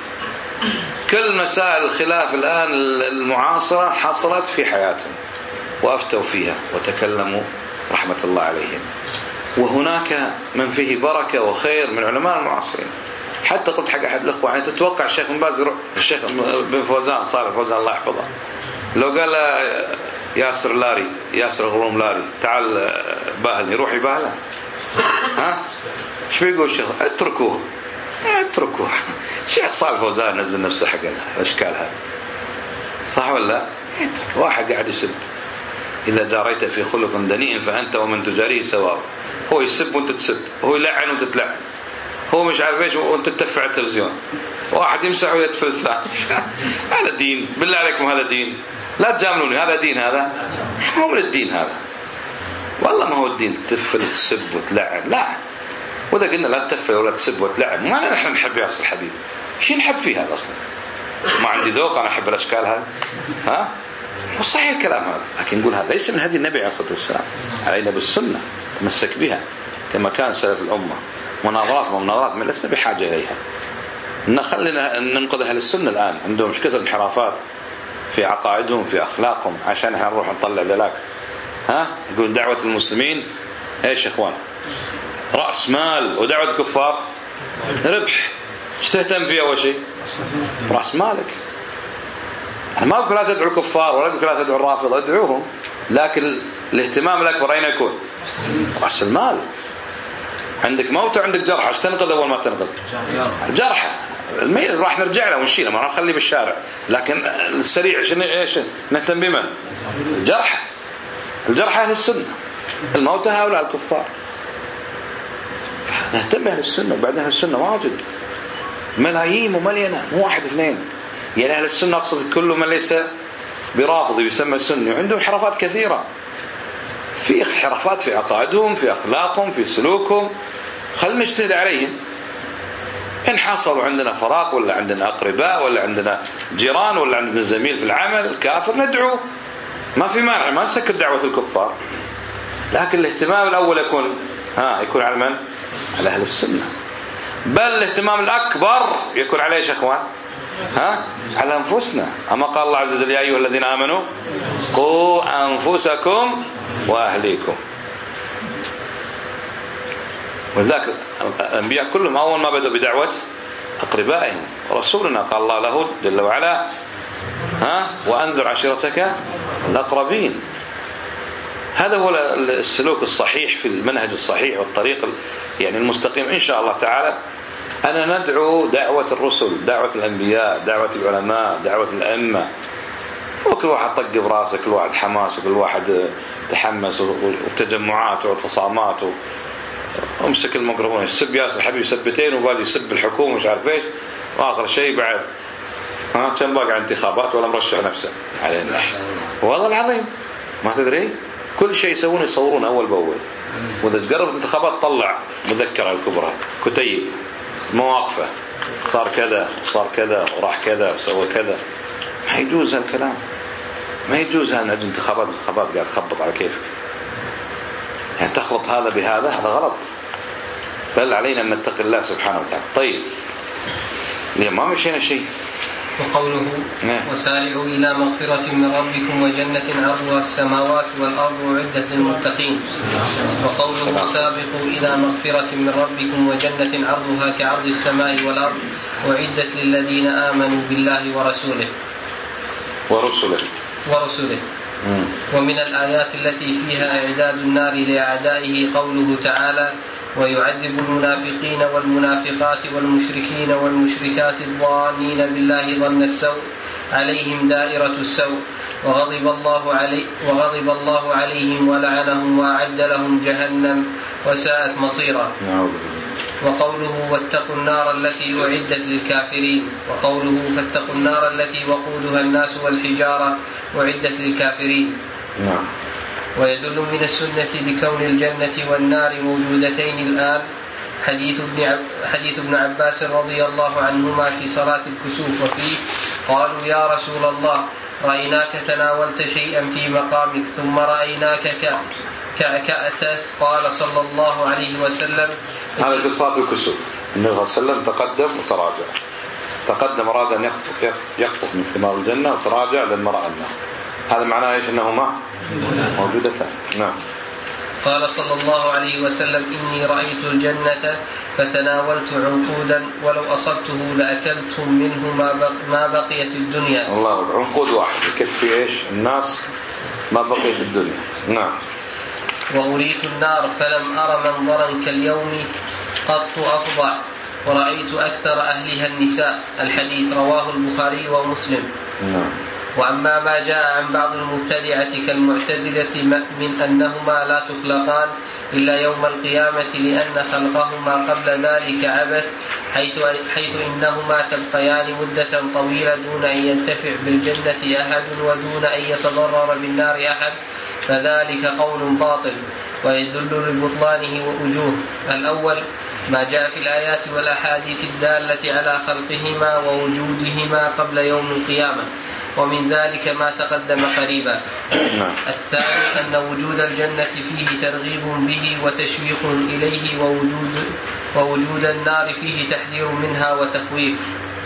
كل مسائل الخلاف الآن المعاصرة حصلت في حياتهم وأفتوا فيها وتكلموا رحمة الله عليهم. وهناك من فيه بركة وخير من علماء المعاصرين. حتى قلت حق أحد الأخوة يعني تتوقع الشيخ بن باز يروح، الشيخ بن فوزان صالح فوزان الله يحفظه، لو قال ياسر لاري ياسر غروم لاري تعال باهل يروح يباهله؟ ها ايش بيقول الشيخ؟ اتركوه اتركوه. الشيخ صالح فوزان نزل نفسه حق الاشكال هذه، صح ولا لا؟ اترك. واحد قاعد يسب، إذا جاريت في خلق دنيء فأنت ومن تجاريه سواء. هو يسب وانت تسب، هو يلعن وانت تلعن، هو مش عارف ايش وانت تتفع على التلفزيون، واحد يمسح ويدفل الثاني. هذا دين؟ بالله عليكم هذا دين؟ لا تجاملوني، هذا دين؟ هذا مو من الدين هذا، والله ما هو الدين تفل تسب وتلعن، لا. وإذا قلنا لا تفل ولا تسب وتلعن، ما نحن نحب ياسر الحبيب، شو نحب فيه هذا أصلا؟ ما عندي ذوق أنا أحب الأشكال هذه، ها؟ وصحيح الكلام هذا، لكن نقول هذا ليس من هدي النبي عليه الصلاة والسلام. علينا بالسنة تمسك بها كما كان سلف الأمة. مناظرات ومناظرات من لسنا بحاجة إليها. نخلينا ننقذ أهل السنة الآن عندهم مش كثر انحرافات في عقائدهم في أخلاقهم، عشان احنا نروح نطلع ذلاك. ها يقول دعوة المسلمين ايش يا اخوان؟ رأس مال، ودعوة الكفار ربح. ايش تهتم فيه أول شيء؟ رأس مالك. أنا ما أقول لا تدعو الكفار ولا أقول لا تدعو الرافضة، ادعوهم، لكن الاهتمام الأكبر أين يكون؟ رأس المال. عندك موت وعندك جرح، ايش تنقذ أول ما تنقذ؟ جرحه. الميت راح نرجع له ونشيله، ما راح نخليه بالشارع، لكن السريع شنو ايش نهتم بمن؟ الجرح. الجرح أهل السنة، الموتى هؤلاء الكفار. نهتم بأهل السنة. وبعدين أهل السنة واجد ملايين ومليانة، مو واحد اثنين. يعني أهل السنة أقصد كل من ليس برافض يسمى سني، وعندهم حرفات كثيرة، في حرفات في عقائدهم في أخلاقهم في سلوكهم، خلنا نجتهد عليهم. إن حصلوا عندنا فراق ولا عندنا أقرباء ولا عندنا جيران ولا عندنا زميل في العمل كافر ندعو، ما في مانع، ما نسكت دعوة الكفار، لكن الاهتمام الأول يكون ها يكون على من؟ على أهل السنة. بل الاهتمام الأكبر يكون على ايش يا اخوان؟ ها على أنفسنا. أما قال الله عز وجل يا أيها الذين آمنوا قوا أنفسكم وأهليكم. ولذلك الأنبياء كلهم أول ما بدأوا بدعوة أقربائهم. رسولنا قال الله له جل وعلا ها وأنذر عشيرتك الأقربين. هذا هو السلوك الصحيح في المنهج الصحيح والطريق يعني المستقيم إن شاء الله تعالى. أنا ندعو دعوة الرسل، دعوة الأنبياء، دعوة العلماء، دعوة الأئمة. وكل واحد طق براسه، كل واحد حماس، وكل واحد تحمس، وتجمعات واعتصامات، وامسك الميكروفون يسب ياسر الحبيب سبتين وبعد يسب الحكومة مش عارف ايش، واخر شيء بعد ها كم باقي انتخابات ولا مرشح نفسه علينا. والله العظيم ما تدري كل شيء يسوونه يصورون أول بأول، وإذا تقرب الانتخابات طلع مذكرة الكبرى كتيب مواقفه، صار كذا صار كذا وراح كذا وسوى كذا. ما يجوز هالكلام. ما يجوز أن أجل انتخابات انتخابات قاعد تخبط على كيفك، يعني تخلط هذا بهذا، هذا غلط. بل علينا أن نتقي الله سبحانه وتعالى. طيب ليه ما مشينا شيء؟ وقوله وسارعوا إلى مغفرة من ربكم وجنة عرضها السماوات والأرض أعدت للمتقين. وقوله سابقوا إلى مغفرة من ربكم وجنة عرضها كعرض السماء والأرض أعدت للذين آمنوا بالله ورسوله ورسله ورسله ومن الآيات التي فيها إعداد النار لأعدائه قوله تعالى ويعذب المنافقين والمنافقات والمشركين والمشركات الظانين بالله ظن السوء عليهم دائرة السوء وغضب الله علي وغضب الله عليهم ولعنهم وأعد لهم جهنم وساءت مصيرا. وقوله واتقوا النار التي أعدت للكافرين. وقوله فاتقوا النار التي وقودها الناس والحجارة أعدت للكافرين. نعم. ويدل من السنة بكون الجنة والنار موجودتين الآن حديث ابن, حديث ابن عباس رضي الله عنهما في صلاة الكسوف وفيه قالوا يا رسول الله رأيناك تناولت شيئا في مقامك ثم رأيناك كعكعت. قال صلى الله عليه وسلم هذا في صلاة الكسوف النبي صلى الله عليه وسلم تقدم وتراجع. تقدم أراد أن يخطف من ثمار الجنة وتراجع لما رأى النار. هذا معناه إيش؟ أنهما موجودتان. نعم. قال صلى الله عليه وسلم إني رأيت الجنة فتناولت عنقودا ولو أصبته لأكلتم منه ما بقيت الدنيا. الله، عنقود واحد يكفي إيش الناس ما بقيت الدنيا. نعم. وأريت النار فلم أر منظرا كاليوم قط أفظع ورأيت أكثر أهلها النساء. الحديث رواه البخاري ومسلم. نعم. وأما ما جاء عن بعض المبتدعة كالمعتزلة من أنهما لا تخلقان إلا يوم القيامة لأن خلقهما قبل ذلك عبث حيث, حيث إنهما تبقيان مدة طويلة دون أن ينتفع بالجنة أحد ودون أن يتضرر بالنار أحد، فذلك قول باطل ويدل لبطلانه ووجوه. الأول ما جاء في الآيات والأحاديث الدالة على خلقهما ووجودهما قبل يوم القيامة، ومن ذلك ما تقدم قريبا. الثاني أن وجود الجنة فيه ترغيب به وتشويق إليه، ووجود, ووجود النار فيه تحذير منها وتخويف.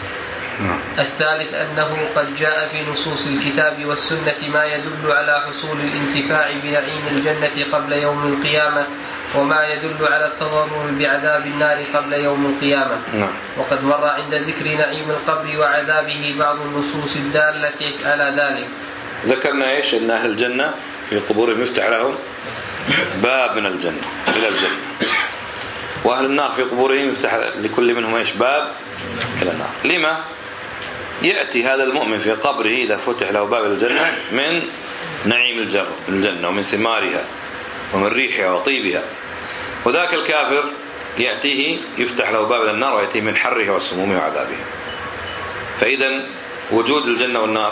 الثالث أنه قد جاء في نصوص الكتاب والسنة ما يدل على حصول الانتفاع بنعيم الجنة قبل يوم القيامة وما يدل على التضرر بعذاب النار قبل يوم القيامة. نعم. وقد مر عند ذكر نعيم القبر وعذابه بعض النصوص الدالة على ذلك. ذكرنا إيش؟ أن أهل الجنة في قبورهم يفتح لهم باب من الجنة إلى الجنة، وأهل النار في قبورهم يفتح لكل منهم إيش؟ باب إلى النار. لما؟ يأتي هذا المؤمن في قبره إذا فتح له باب الجنة من نعيم الجنة ومن ثمارها ومن ريحها وطيبها، وذاك الكافر يأتيه يفتح له باب النار ويأتيه من حرها وسمومها وعذابها. فإذا وجود الجنة والنار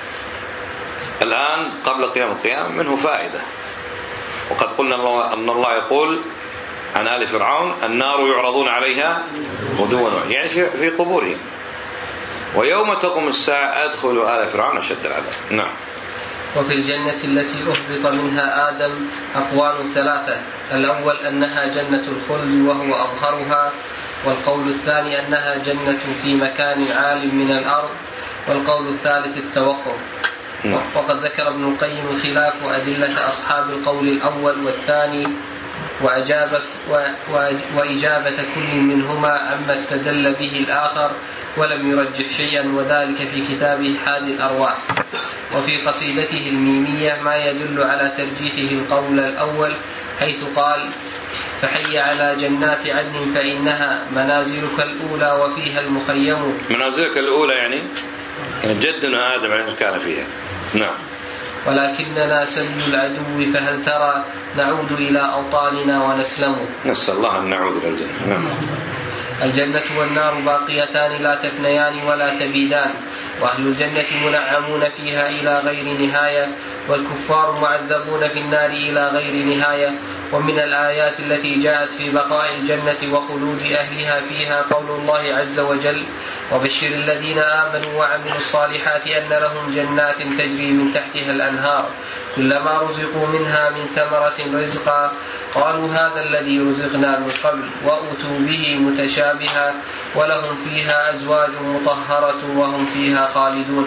الآن قبل قيام القيامة منه فائدة. وقد قلنا الله أن الله يقول عن آل فرعون النار يعرضون عليها غدوا يعني في قبورهم، ويوم تقوم الساعة أدخل آل فرعون أشد العذاب. نعم. وفي الجنة التي أهبط منها آدم أقوال ثلاثة. الأول أنها جنة الخلد وهو أظهرها، والقول الثاني أنها جنة في مكان عال من الأرض، والقول الثالث التوقف. وقد ذكر ابن القيم الخلاف وأدلة أصحاب القول الأول والثاني وأجابة وإجابة كل منهما عما استدل به الآخر ولم يرجح شيئا، وذلك في كتابه حادي الأرواح. وفي قصيدته الميمية ما يدل على ترجيحه القول الأول حيث قال فحي على جنات عدن فإنها منازلك الأولى وفيها المخيم. منازلك الأولى يعني جدنا آدم عليه كان فيها. نعم. ولكننا سبي العدو فهل ترى نعود إلى أوطاننا ونسلم. نسأل الله أن نعود إلى الجنة. نعم. الجنة والنار باقيتان لا تفنيان ولا تبيدان، وأهل الجنة منعمون فيها إلى غير نهاية، والكفار معذبون في النار إلى غير نهاية. ومن الآيات التي جاءت في بقاء الجنة وخلود أهلها فيها قول الله عز وجل: وبشر الذين آمنوا وعملوا الصالحات أن لهم جنات تجري من تحتها الأنهار كلما رزقوا منها من ثمرة رزقا قالوا هذا الذي رزقنا من قبل وأتوا به متشابها ولهم فيها أزواج مطهرة وهم فيها خالدون.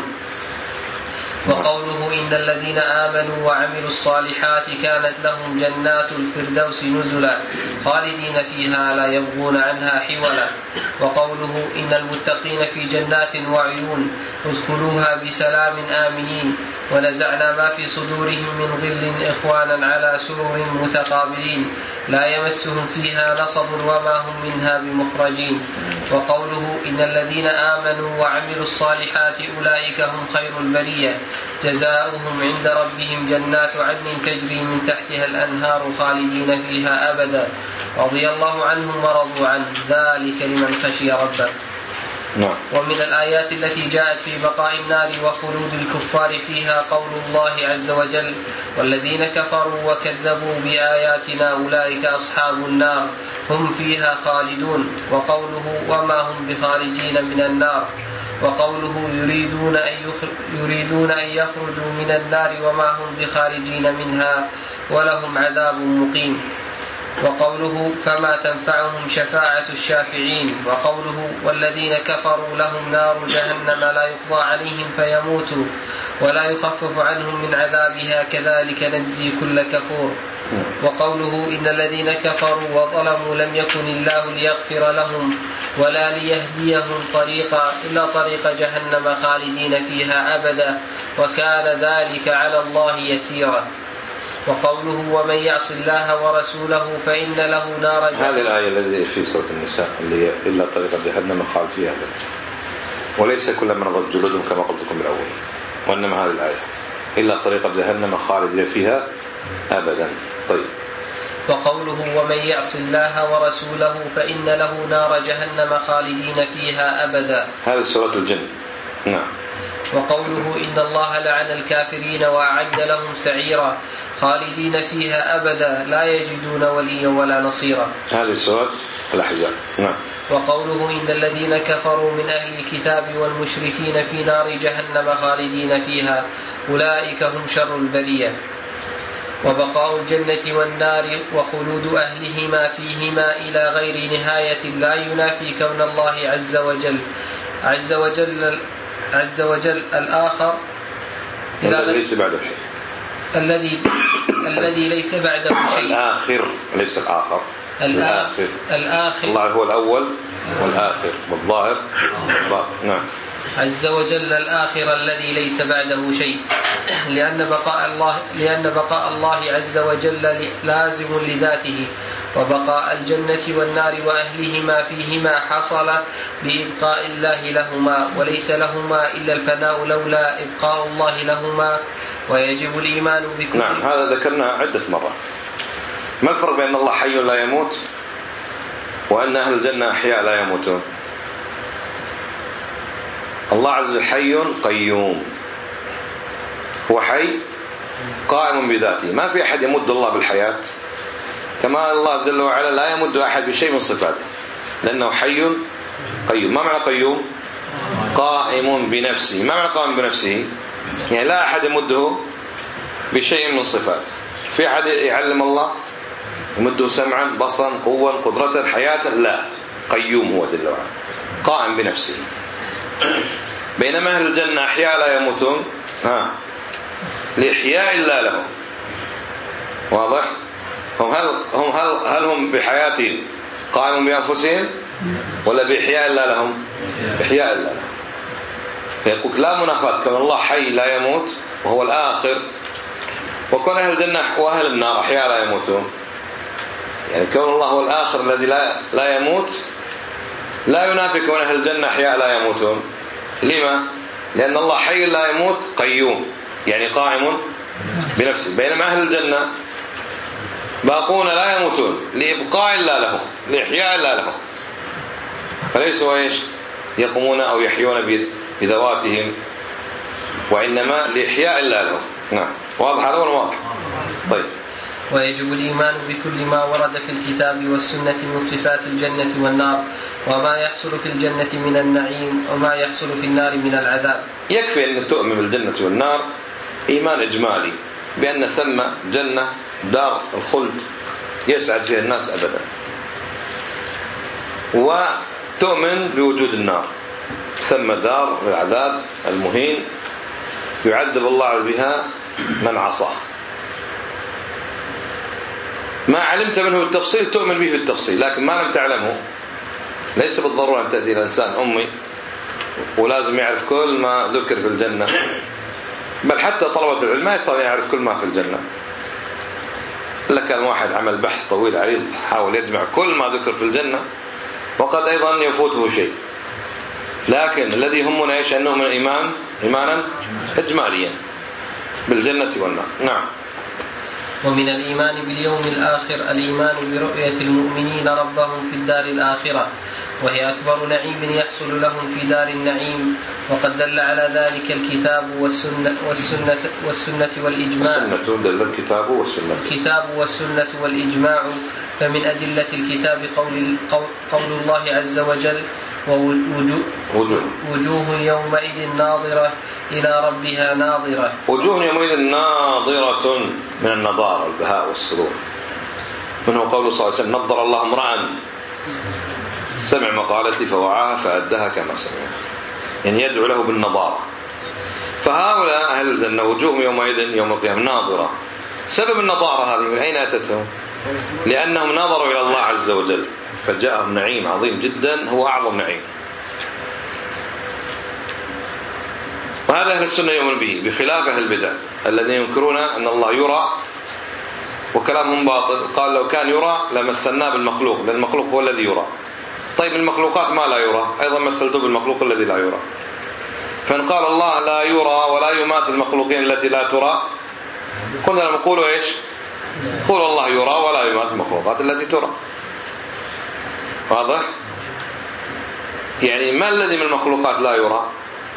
وقوله: إن الذين آمنوا وعملوا الصالحات كانت لهم جنات الفردوس نزلا خالدين فيها لا يبغون عنها حولا. وقوله: إن المتقين في جنات وعيون ادخلوها بسلام آمنين ونزعنا ما في صدورهم من غل إخوانا على سرر متقابلين لا يمسهم فيها نصب وما هم منها بمخرجين. وقوله: إن الذين آمنوا وعملوا الصالحات أولئك هم خير البرية جزاؤهم عند ربهم جنات عدن تجري من تحتها الأنهار خالدين فيها أبدا رضي الله عنهم ورضوا عنه ذلك لمن خشي ربه. ومن الآيات التي جاءت في بقاء النار وخلود الكفار فيها قول الله عز وجل: والذين كفروا وكذبوا بآياتنا أولئك أصحاب النار هم فيها خالدون. وقوله: وما هم بخارجين من النار. وقوله: يريدون أن, يريدون أن يخرجوا من النار وما هم بخارجين منها ولهم عذاب مقيم. وقوله: فما تنفعهم شفاعة الشافعين. وقوله: والذين كفروا لهم نار جهنم لا يقضى عليهم فيموتوا ولا يخفف عنهم من عذابها كذلك نجزي كل كفور. وقوله: إن الذين كفروا وظلموا لم يكن الله ليغفر لهم ولا ليهديهم طريقا إلا طريق جهنم خالدين فيها أبدا وكان ذلك على الله يسيرا. وقوله: ومن يعص الله ورسوله فإن له نار جهنم. هذه الآية التي في سورة النساء اللي إلا طريق جهنم خالد فيها أبدا وليس كل من ضد جلودهم كما قلت لكم بالأول، وإنما هذه الآية إلا طريق جهنم خالد فيها أبدا. طيب. وقوله: ومن يعص الله ورسوله فإن له نار جهنم خالدين فيها أبدا. هذه سورة الجن. نعم. وقوله: إن الله لعن الكافرين وأعد لهم سعيرا خالدين فيها أبدا لا يجدون وليا ولا نصيرا. هذه سورة الأحزاب. نعم. وقوله: إن الذين كفروا من أهل الكتاب والمشركين في نار جهنم خالدين فيها أولئك هم شر البرية. وبقاء الجنة والنار وخلود أهلهما فيهما إلى غير نهاية لا ينافي كون الله عز وجل عز وجل عز وجل الآخر الذي ليس بعده شيء الذي الذي ليس بعده شيء الآخر ليس الآخر الآخر الآخر الله هو الأول والآخر والظاهر. نعم. عز وجل الآخر الذي ليس بعده شيء لأن بقاء الله لأن بقاء الله عز وجل لازم لذاته، وبقاء الجنة والنار وأهلهما فيهما حصل بإبقاء الله لهما وليس لهما إلا الفناء لولا إبقاء الله لهما. ويجب الإيمان بكل. نعم. هذا ذكرنا عدة مرات. ما الفرق بين الله حي لا يموت وأن أهل الجنة أحياء لا يموتون؟ الله عز وجل حي قيوم، هو حي قائم بذاته، ما في أحد يمد الله بالحياة كما الله جل وعلا لا يمد أحد بشيء من صفاته لأنه حي قيوم. ما معنى قيوم؟ قائم بنفسه. ما معنى قائم بنفسه؟ يعني لا أحد يمده بشيء من صفاته. في أحد يعلم الله يمده سمعا بصرا قوة قدرة حياة؟ لا، قيوم هو جل وعلا قائم بنفسه. بينما أهل الجنة أحياء لا يموتون ها لإحياء الله لهم. واضح؟ هم هل هم هل هل هم بحياتهم قائمون بأنفسهم ولا بإحياء الله لهم؟ بإحياء الله لهم. فيقول لا منافاة كون الله حي لا يموت وهو الآخر، وكون أهل الجنة وأهل النار أحياء لا يموتون. يعني كون الله هو الآخر الذي لا لا يموت لا ينافي كون أهل الجنة أحياء لا يموتون. لما؟ لأن الله حي لا يموت قيوم يعني قائم بنفسه، بينما أهل الجنة باقون لا يموتون لإبقاء الله لهم لإحياء الله لهم، فليسوا إيش يقومون أو يحيون بذواتهم، وإنما لإحياء الله لهم. نعم، واضح هذا ولا واضح؟ طيب. ويجب الإيمان بكل ما ورد في الكتاب والسنة من صفات الجنة والنار، وما يحصل في الجنة من النعيم وما يحصل في النار من العذاب. يكفي أن تؤمن بالجنة والنار إيمان إجمالي بأن ثم جنة دار الخلد يسعد فيها الناس أبدا، وتؤمن بوجود النار ثم دار العذاب المهين يعذب الله بها من عصاه. ما علمت منه بالتفصيل تؤمن به بالتفصيل، لكن ما لم تعلمه ليس بالضرورة أن تأتي الإنسان أمي ولازم يعرف كل ما ذكر في الجنة، بل حتى طلبة العلم ما يستطيع يعرف كل ما في الجنة. لكن واحد عمل بحث طويل عريض حاول يجمع كل ما ذكر في الجنة وقد أيضا يفوته شيء، لكن الذي يهمنا إيش؟ أنه من الإيمان إيمانا إجماليا بالجنة والنار. نعم. ومن الإيمان باليوم الآخر الإيمان برؤية المؤمنين ربهم في الدار الآخرة، وهي أكبر نعيم يحصل لهم في دار النعيم، وقد دل على ذلك الكتاب والسنة والسنة والسنة والإجماع. السنة دل الكتاب والسنة. الكتاب والسنة والإجماع. فمن أدلة الكتاب قول, قول الله عز وجل: ووجوه وجوه يومئذ ناظرة إلى ربها ناظرة. وجوه يومئذ ناظرة من النضارة والبهاء والسرور. منه قول صلى الله عليه وسلم: نظر الله امرأ سمع مقالتي فوعاها فأدها كما سمعها، يعني يدعو له بالنضارة. فهؤلاء أهل الجنة وجوه يومئذ يوم القيامة ناظرة. سبب النضارة هذه من أين أتتهم؟ لأنهم نظروا إلى الله عز وجل فجاءهم نعيم عظيم جدا هو أعظم نعيم. وهذا أهل السنة يؤمن به، بخلاف أهل البدع الذين ينكرون أن الله يرى، وكلامهم باطل. قال: لو كان يرى لمثلناه بالمخلوق، لأن المخلوق هو الذي يرى. طيب المخلوقات ما لا يرى أيضا مثلته بالمخلوق الذي لا يرى. فإن قال الله لا يرى ولا يماثل المخلوقين التي لا ترى، قلنا لما نقولوا إيش؟ قول الله يرى ولا يماثل المخلوقات التي ترى. واضح؟ يعني ما الذي من المخلوقات لا يرى؟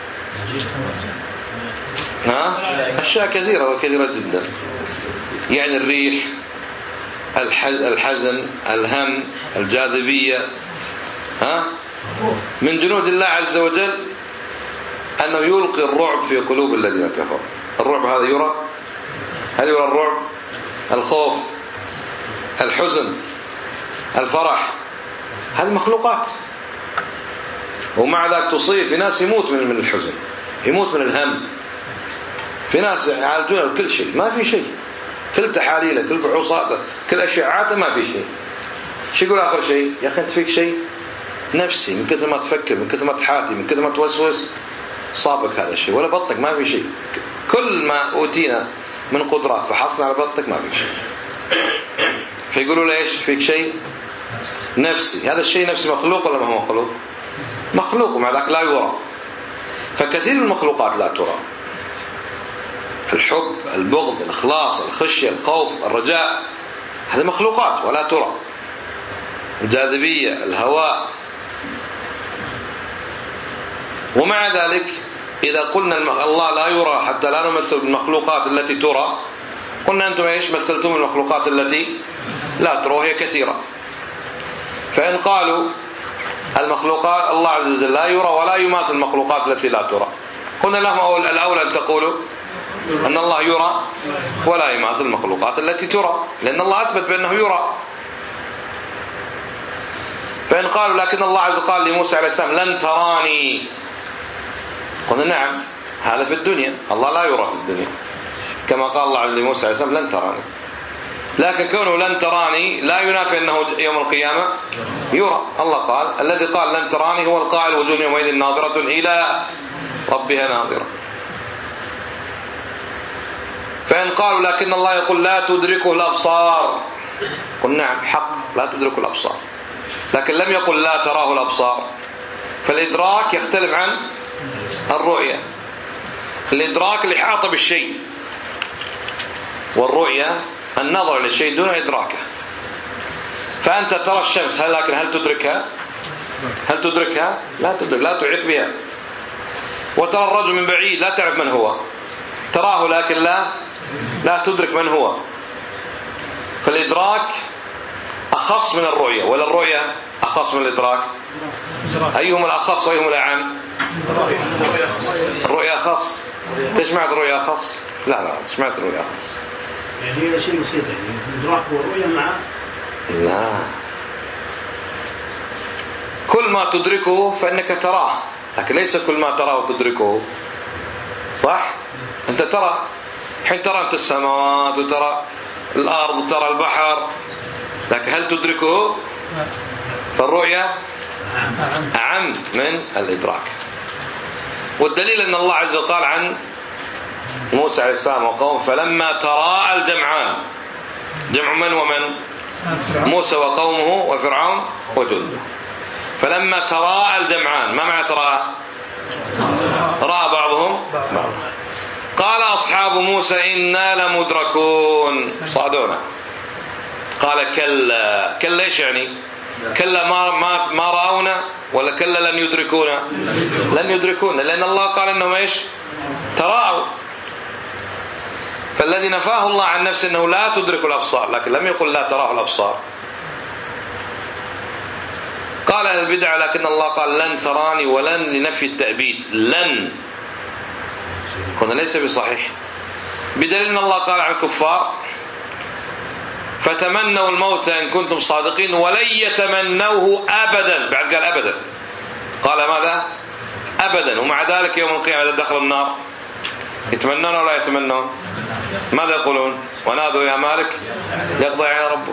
ها؟ أشياء كثيرة وكثيرة جدا، يعني الريح، الحزن، الهم، الجاذبية. ها؟ من جنود الله عز وجل أنه يلقي الرعب في قلوب الذين كفروا. الرعب هذا يرى؟ هل يرى الرعب؟ الخوف، الحزن، الفرح، هذه مخلوقات. ومع ذلك تصيب في ناس يموت من من الحزن، يموت من الهم، في ناس يعالجون كل شيء ما في شيء، كل تحاليله كل فحوصاته كل أشعاعاته ما في شيء. شو يقول آخر شيء؟ يا أخي أنت فيك شيء نفسي، من كثر ما تفكر، من كثر ما تحاتي، من كثر ما توسوس صابك هذا الشيء، ولا بطنك ما في شيء. كل ما أوتينا من قدرات فحصنا على بطنك ما في شيء. فيقولوا ليش فيك شيء نفسي؟ هذا الشيء نفسي مخلوق ولا ما هو مخلوق؟ مخلوق، ومع ذلك لا يرى. فكثير من المخلوقات لا ترى، الحب، البغض، الإخلاص، الخشية، الخوف، الرجاء، هذه مخلوقات ولا ترى. الجاذبية، الهواء. ومع ذلك إذا قلنا الله لا يرى حتى لا نمثل بالمخلوقات التي ترى، قلنا أنتم إيش مثلتم المخلوقات التي لا ترى وهي كثيرة. فإن قالوا المخلوقات الله عز وجل لا يرى ولا يماثل المخلوقات التي لا ترى، قلنا لهم الأولى أن تقولوا أن الله يرى ولا يماثل المخلوقات التي ترى، لأن الله أثبت بأنه يرى. فإن قالوا لكن الله عز وجل قال لموسى عليه السلام لن تراني، قلنا نعم هذا في الدنيا، الله لا يرى في الدنيا كما قال الله لموسى عليه السلام لن تراني، لكن كونه لن تراني لا ينافي أنه يوم القيامة يرى. الله قال الذي قال لن تراني هو القائل وجوه يومئذ ناظرة إلى ربها ناظرة. فإن قالوا لكن الله يقول لا تدركه الأبصار، قل نعم حق لا تدركه الأبصار، لكن لم يقل لا تراه الأبصار. فالإدراك يختلف عن الرؤية. الإدراك الإحاطة بالشيء، والرؤية النظر للشيء دون إدراكه. فأنت ترى الشمس هل لكن هل تدركها؟ هل تدركها؟ لا تدرك، لا تحيط بها. وترى الرجل من بعيد لا تعرف من هو، تراه لكن لا لا تدرك من هو. فالإدراك أخص من الرؤية، ولا الرؤية أخص من الإدراك؟ أيهما الأخص وأيهما الأعم؟ الرؤية أخص. ليش معنى الرؤية أخص؟ لا لا ليش معنى الرؤية أخص؟ يعني هي شيء بسيط، يعني الإدراك والرؤية مع لا، كل ما تدركه فإنك تراه، لكن ليس كل ما تراه تدركه. صح؟ أنت ترى حين ترى أنت السماوات وترى الأرض وترى البحر، لكن هل تدركه؟ فالرؤية أعم من الإدراك. والدليل أن الله عز وجل قال عن موسى عليه السلام وقوم فلما تراءى الجمعان، جمع من ومن؟ موسى وقومه وفرعون وجنده. فلما تراءى الجمعان، ما معنى تراءى؟ رأى بعضهم بعض. قال أصحاب موسى إنا لمدركون صادونا. قال كلا. كلا إيش يعني؟ كلا ما ما ما رأونا، ولا كلا لن يدركونا؟ لن يدركونا، لأن الله قال إنهم إيش؟ تراءوا. فالذي نفاه الله عن نفسه أنه لا تدرك الأبصار، لكن لم يقل لا تراه الأبصار. قال أهل البدع لكن الله قال لن تراني، ولن لنفي التأبيد، لن هذا ليس بصحيح، بدليل أن الله قال عن الكفار فتمنوا الموت إن كنتم صادقين ولن يتمنوه أبدا، بعد قال أبدا، قال ماذا؟ أبدا. ومع ذلك يوم القيامة إذا دخلوا النار يتمنون ولا يتمنون؟ ماذا يقولون؟ ونادوا يا مالك يقضي علينا ربك.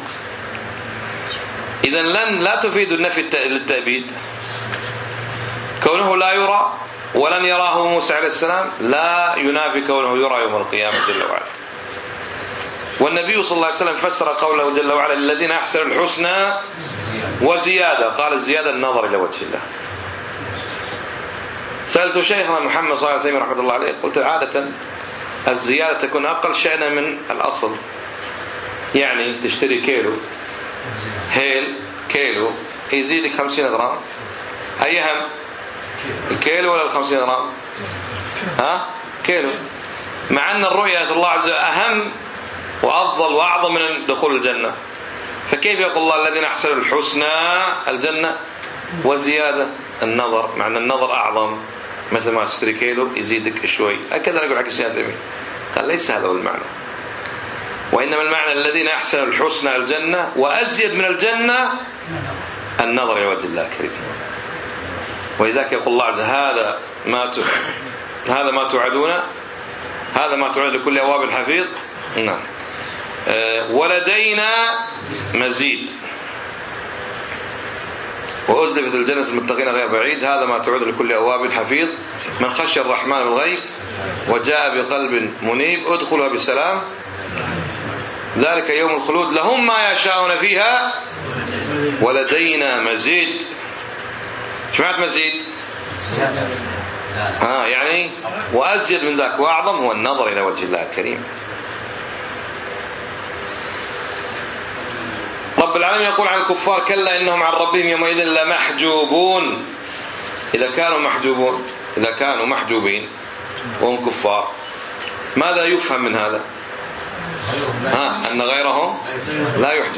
إذن لن لا تفيد النفي للتأبيد، كونه لا يرى ولن يراه موسى عليه السلام لا ينافي كونه يرى يوم القيامة جل وعلا. والنبي صلى الله عليه وسلم فسر قوله جل وعلا للذين أحسنوا الحسنى وزيادة، قال الزيادة النظر إلى وجه الله. سألت شيخنا محمد صلى الله عليه وسلم رحمة الله عليه، قلت عادة الزيادة تكون أقل شأنا من الأصل، يعني تشتري كيلو هيل كيلو يزيدك خمسين غرام، أي أهم الكيلو ولا الخمسين غرام؟ ها كيلو، مع أن الرؤية الله عز وجل أهم وأفضل وأعظم من دخول الجنة. فكيف يقول الله الذين أحسنوا الحسنى الجنة وزيادة النظر، مع أن النظر أعظم، مثل ما تشتري كيلو يزيدك شوي، هكذا نقول حق الشيخ. قال ليس هذا هو المعنى، وإنما المعنى الذين أحسنوا الحسنى الجنة وأزيد من الجنة النظر إلى وجه الله الكريم. ولذلك يقول الله عز وجل هذا ما ت... هذا ما توعدون، هذا ما توعد لكل أواب حفيظ. نعم. أه ولدينا مزيد وأزلفت الجنة المتقين غير بعيد، هذا ما توعد لكل أواب حفيظ من خشي الرحمن بالغيب وجاء بقلب منيب ادخلها بسلام ذلك يوم الخلود لهم ما يشاءون فيها ولدينا مزيد. ايش معنى مزيد؟ ها يعني وأزيد من ذاك وأعظم هو النظر إلى وجه الله الكريم. رب العالمين يقول عن الكفار كلا إنهم عن ربهم يومئذ لمحجوبون. إذا كانوا محجوبون، إذا كانوا محجوبين وهم كفار، ماذا يفهم من هذا؟ ها أن غيرهم لا يحجب.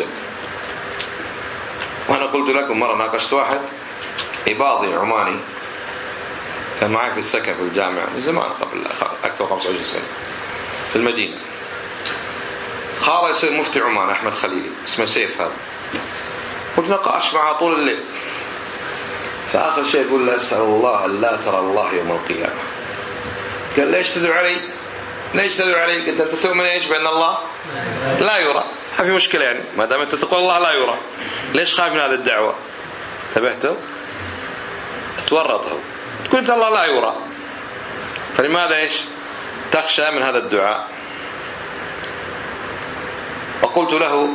وأنا قلت لكم مرة ناقشت واحد إباضي عماني كان معي في السكن في الجامعة من زمان قبل أكثر من خمسة وعشرين سنة في المدينة. خاله يصير مفتي عمان أحمد خليلي اسمه سيف هذا، قلت نقاش معه طول الليل. فآخر شيء يقول له أسأل الله أن لا ترى الله يوم القيامة. قال ليش تدعو علي؟ ليش تدعو علي؟ قلت أنت تؤمن إيش بأن الله لا يرى؟ ما في مشكلة يعني، ما دام أنت تقول الله لا يرى ليش خايف من هذه الدعوة؟ انتبهتوا؟ تورطه تقول أنت الله لا يرى، فلماذا إيش تخشى من هذا الدعاء؟ وقلت له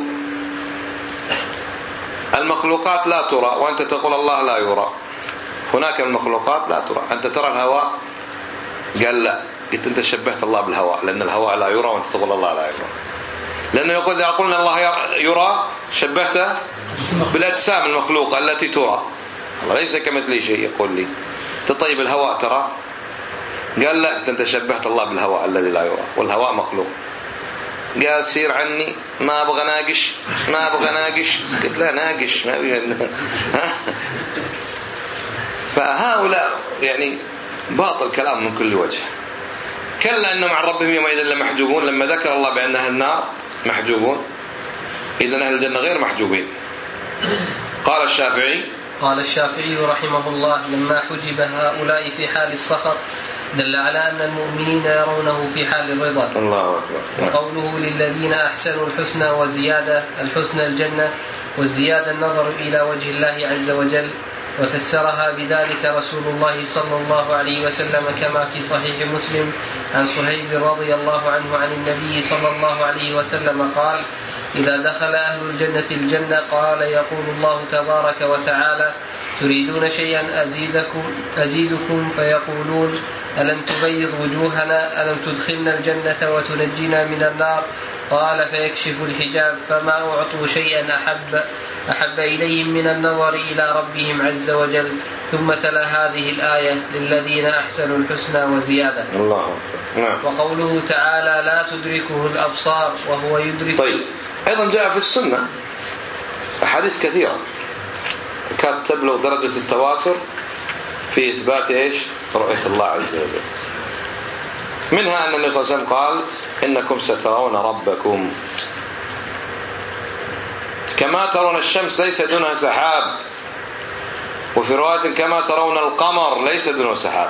المخلوقات لا ترى وأنت تقول الله لا يرى، هناك المخلوقات لا ترى، أنت ترى الهواء؟ قال لا. قلت أنت شبهت الله بالهواء، لأن الهواء لا يرى وأنت تقول الله لا يرى، لأنه يقول إذا قلنا الله يرى شبهته بالأجسام المخلوقة التي ترى، الله ليس كمثله شيء. يقول لي طيب الهواء ترى؟ قال لا، أنت شبهت الله بالهواء الذي لا يرى، والهواء مخلوق. قال سير عني، ما أبغى ناقش، ما أبغى ناقش. قلت لا ناقش، ما أبغى. فهؤلاء يعني باطل كلام من كل وجه. كلا أنهم عن ربهم يومئذ لمحجوبون، لما ذكر الله بأن أهل النار محجوبون، إذن أهل الجنة غير محجوبين. قال الشافعي قال الشافعي رحمه الله: لما حجب هؤلاء في حال السخط دل على أن المؤمنين يرونه في حال الرضا. الله أكبر. وقوله للذين أحسنوا الحسنى وزيادة، الحسنى الجنة، والزيادة النظر إلى وجه الله عز وجل. وفسرها بذلك رسول الله صلى الله عليه وسلم كما في صحيح مسلم عن صهيب رضي الله عنه عن النبي صلى الله عليه وسلم قال: إذا دخل أهل الجنة الجنة قال يقول الله تبارك وتعالى: تريدون شيئا أزيدكم, أزيدكم فيقولون: ألم تبيض وجوهنا، ألم تدخلنا الجنة وتنجينا من النار؟ قال: فيكشف الحجاب فما أعطوا شيئا أحب, أحب إليهم من النظر إلى ربهم عز وجل. ثم تلا هذه الآية: للذين أحسنوا الحسنى وزيادة. الله. نعم. وقوله تعالى: لا تدركه الأبصار وهو يدرك. طيب، أيضا جاء في السنة أحاديث كثيرة كانت تبلغ درجة التواتر في إثبات إيش؟ رؤية الله عز وجل. منها أن النبي صلى الله عليه وسلم قال: إنكم سترون ربكم كما ترون الشمس ليس دونها سحاب، وفي رواية كما ترون القمر ليس دونه سحاب،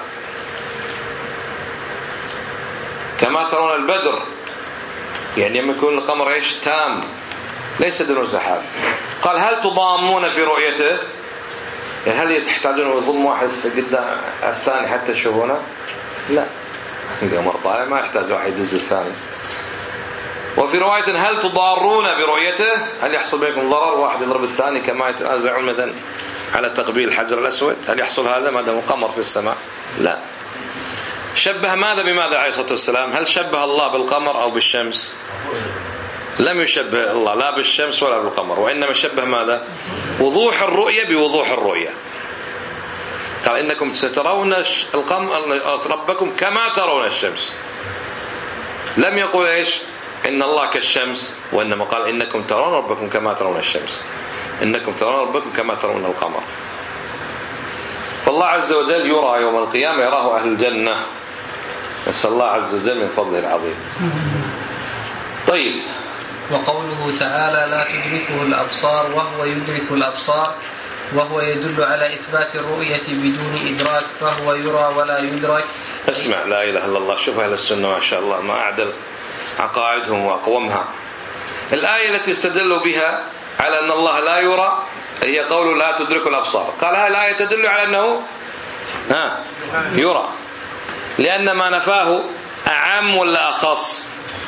كما ترون البدر، يعني لما يكون القمر إيش؟ تام ليس دونه سحاب. قال: هل تضامون في رؤيته؟ يعني هل تحتاجون يضم واحد قدام الثاني حتى تشوفونه؟ لا، القمر طالع ما يحتاج واحد يدز الثاني. وفي رواية: هل تضارون برؤيته؟ هل يحصل بينكم ضرر واحد يضرب الثاني كما يتنازعون مثلا على تقبيل الحجر الأسود؟ هل يحصل هذا ما دام قمر في السماء؟ لا. شبه ماذا بماذا عليه الصلاة والسلام؟ هل شبه الله بالقمر أو بالشمس؟ لم يشبه الله لا بالشمس ولا بالقمر، وإنما شبه ماذا؟ وضوح الرؤية بوضوح الرؤية. قال: إنكم سترون القمر ربكم كما ترون الشمس. لم يقول إيش؟ إن الله كالشمس، وإنما قال: إنكم ترون ربكم كما ترون الشمس، إنكم ترون ربكم كما ترون القمر. فالله عز وجل يرى يوم القيامة، يراه أهل الجنة، نسأل الله عز وجل من فضله العظيم. طيب. وقوله تعالى: لا تدركه الأبصار وهو يدرك الأبصار، وهو يدل على إثبات الرؤية بدون إدراك، فهو يرى ولا يدرك. اسمع، لا إله إلا الله. شوف أهل السنة ما شاء الله ما أعدل عقائدهم وأقومها. الآية التي استدلوا بها على أن الله لا يرى هي قول لا تدرك الأبصار. قال هذه الآية تدل على أنه ها يرى، لأن ما نفاه أعم ولا أخص؟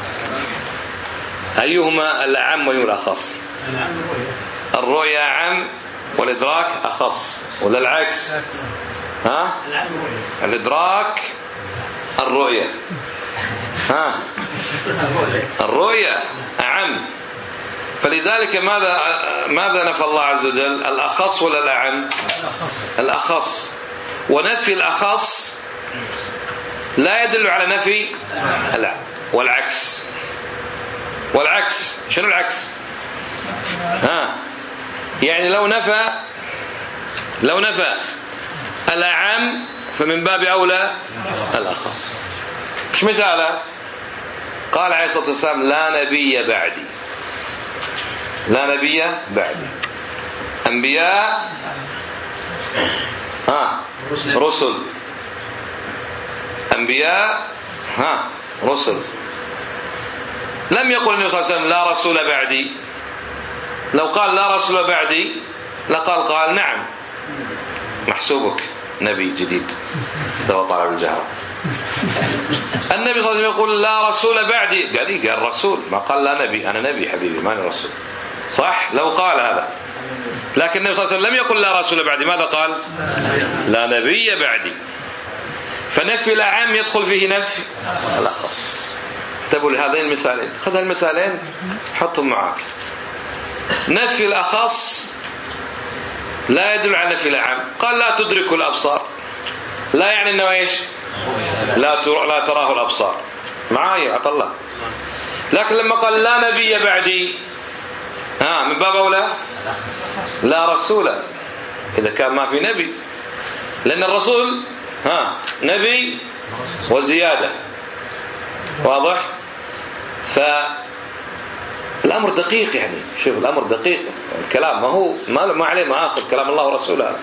أيهما الأعم وأيهما الأخص؟ الرؤية أعم والإدراك أخص، ولا العكس؟ ها؟ الإدراك الرؤية، ها؟ الرؤية أعم. فلذلك ماذا ماذا نفى الله عز وجل؟ الأخص ولا الأعم؟ الأخص. ونفي الأخص لا يدل على نفي الأعم، والعكس. والعكس شنو العكس؟ ها؟ يعني لو نفى لو نفى الأعم فمن باب أولى الأخص. مش مثاله؟ قال عليه الصلاة والسلام: لا نبي بعدي، لا نبي بعدي. أنبياء ها رسل، أنبياء ها رسل. لم يقل النبي صلى الله عليه وسلم: لا رسول بعدي. لو قال لا رسول بعدي لقال قال نعم محسوبك نبي جديد لو طالع بالجهر. النبي صلى الله عليه وسلم يقول: لا رسول بعدي، قال قال رسول، ما قال لا نبي. أنا نبي حبيبي ماني رسول، صح؟ لو قال هذا. لكن النبي صلى الله عليه وسلم لم يقل لا رسول بعدي، ماذا قال؟ لا نبي بعدي. فنفي الأعم يدخل فيه نفي الأخص. انتبهوا لهذين المثالين، خذ المثالين حطهم معك. نفي الأخص لا يدل على نفي الأعم. قال: لا تدرك الأبصار، لا يعني أنه إيش؟ لا لا تراه الأبصار معايا عطا الله. لكن لما قال لا نبي بعدي ها من باب أولى لا رسول إذا كان ما في نبي، لأن الرسول ها نبي وزيادة واضح. فالأمر دقيق يعني شوف الأمر دقيق الكلام ما هو ما ما عليه ما أخذ كلام الله ورسوله.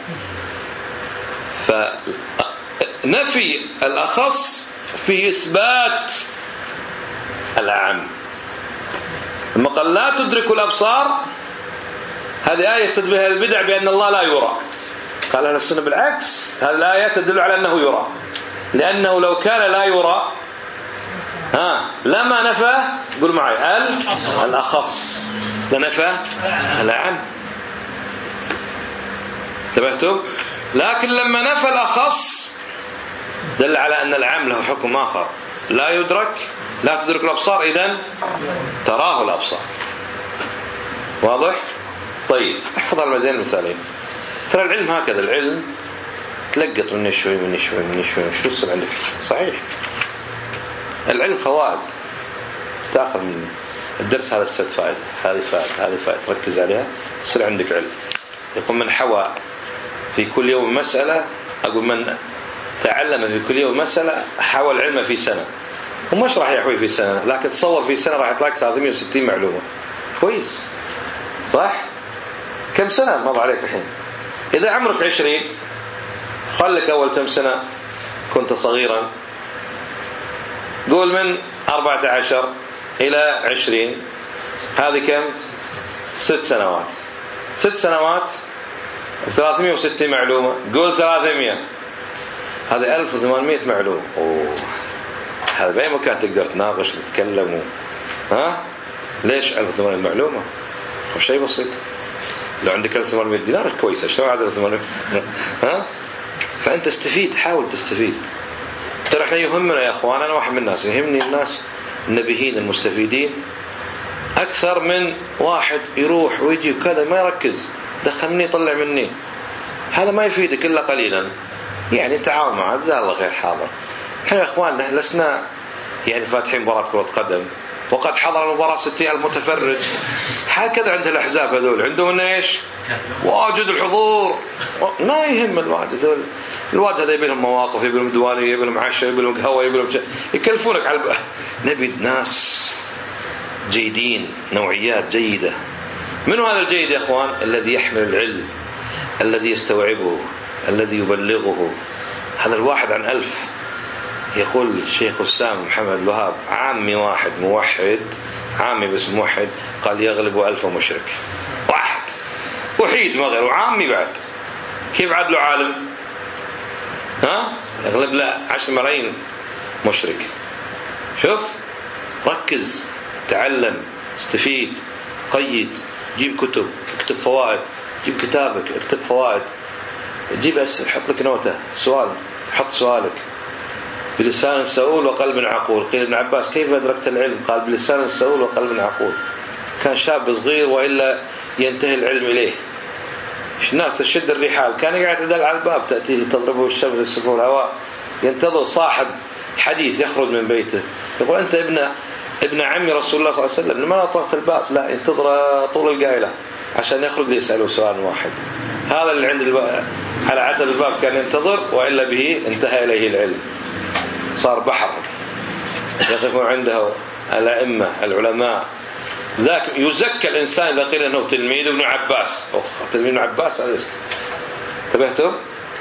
فنفي الأخص في إثبات الأعم. لما قال لا تدرك الأبصار هذه آية يستدل بها البدع بأن الله لا يرى. قال أهل السنة بالعكس هذه الآية تدل على أنه يرى، لأنه لو كان لا يرى ها لما نفى قول معي ال الأخص لنفى الأعم. انتبهتم؟ لكن لما نفى الأخص دل على أن العام له حكم آخر لا يدرك لا تدرك الأبصار إذن تراه الأبصار. واضح؟ طيب احفظ المدين مثالين. ترى العلم هكذا العلم تلقط مني شوي مني شوي مني شوي شو يصير عندك صحيح. العلم فوائد تأخذ من الدرس هذا الست فائدة هذه فائدة هذه فائدة تركز عليها يصير عندك علم. يقول من حوى في كل يوم مسألة أقول من تعلم في كل يوم مسألة حوى العلم في سنة. ومش راح يحوي في سنة لكن تصور في سنة راح يطلعك ثلاثمية وستين معلومة كويس صح. كم سنة مضى عليك الحين؟ إذا عمرك عشرين خلك أول كم سنة كنت صغيرا قول من أربعة عشر إلى عشرين هذه كم؟ ست سنوات. ست سنوات ثلاثمية وستين معلومة قول ثلاثمية هذه ألف وثمانمية معلومة. أوه. هذا بأي مكان تقدر تناقش تتكلم ها ليش ألف وثمانمية معلومة؟ شيء بسيط. لو عندك ألف وثمانمية دينار كويسة شلون عدد ألف وثمانمية ها. فأنت استفيد حاول تستفيد. ترى احنا يهمنا يا اخوان انا واحد من الناس يهمني الناس النبيهين المستفيدين اكثر من واحد يروح ويجي وكذا ما يركز دخلني طلع مني هذا ما يفيدك الا قليلا. يعني تعاون معه جزاه الله خير حاضر. احنا يا اخوان لسنا يعني فاتحين مباراة كرة قدم وقد حضر المباراة ستين ألف متفرج هكذا عند الأحزاب هذول عندهم ايش واجد الحضور ما يهم الواجد هذول الواجد هذا يبي لهم مواقف يبي لهم دوانية يبي لهم عشاء يبي لهم قهوة يبي لهم يكلفونك على الب... نبي ناس جيدين نوعيات جيدة. من هذا الجيد يا اخوان؟ الذي يحمل العلم الذي يستوعبه الذي يبلغه. هذا الواحد عن ألف. يقول الشيخ السام محمد الوهاب عامي واحد موحد عامي بس موحد قال يغلب ألف مشرك واحد وحيد ما غير وعامي بعد كيف عاد له عالم ها يغلب له عشر ملايين مشرك. شوف ركز تعلم استفيد قيد جيب كتب اكتب فوائد جيب كتابك اكتب فوائد جيب أسئلة حط لك نوتة سؤال حط سؤالك بلسان سؤول وقلب عقول. قيل ابن عباس كيف أدركت العلم؟ قال بلسان سؤول وقلب عقول. كان شاب صغير وإلا ينتهي العلم إليه. الناس تشد الرحال كان يقعد يدل على الباب تأتيه تضربه الشمس يسفه الهواء ينتظر صاحب حديث يخرج من بيته يقول أنت ابن ابن عمي رسول الله صلى الله عليه وسلم لما طرقت الباب لا ينتظر طول القائلة عشان يخرج ليسأله سؤال واحد. هذا اللي عند الب... على عتب الباب كان ينتظر وإلا به انتهى إليه العلم صار بحر يقفون عنده الأئمة العلماء. ذاك يزكى الإنسان إذا قيل أنه تلميذ ابن عباس. أخ تلميذ ابن عباس هذا اسم انتبهتم؟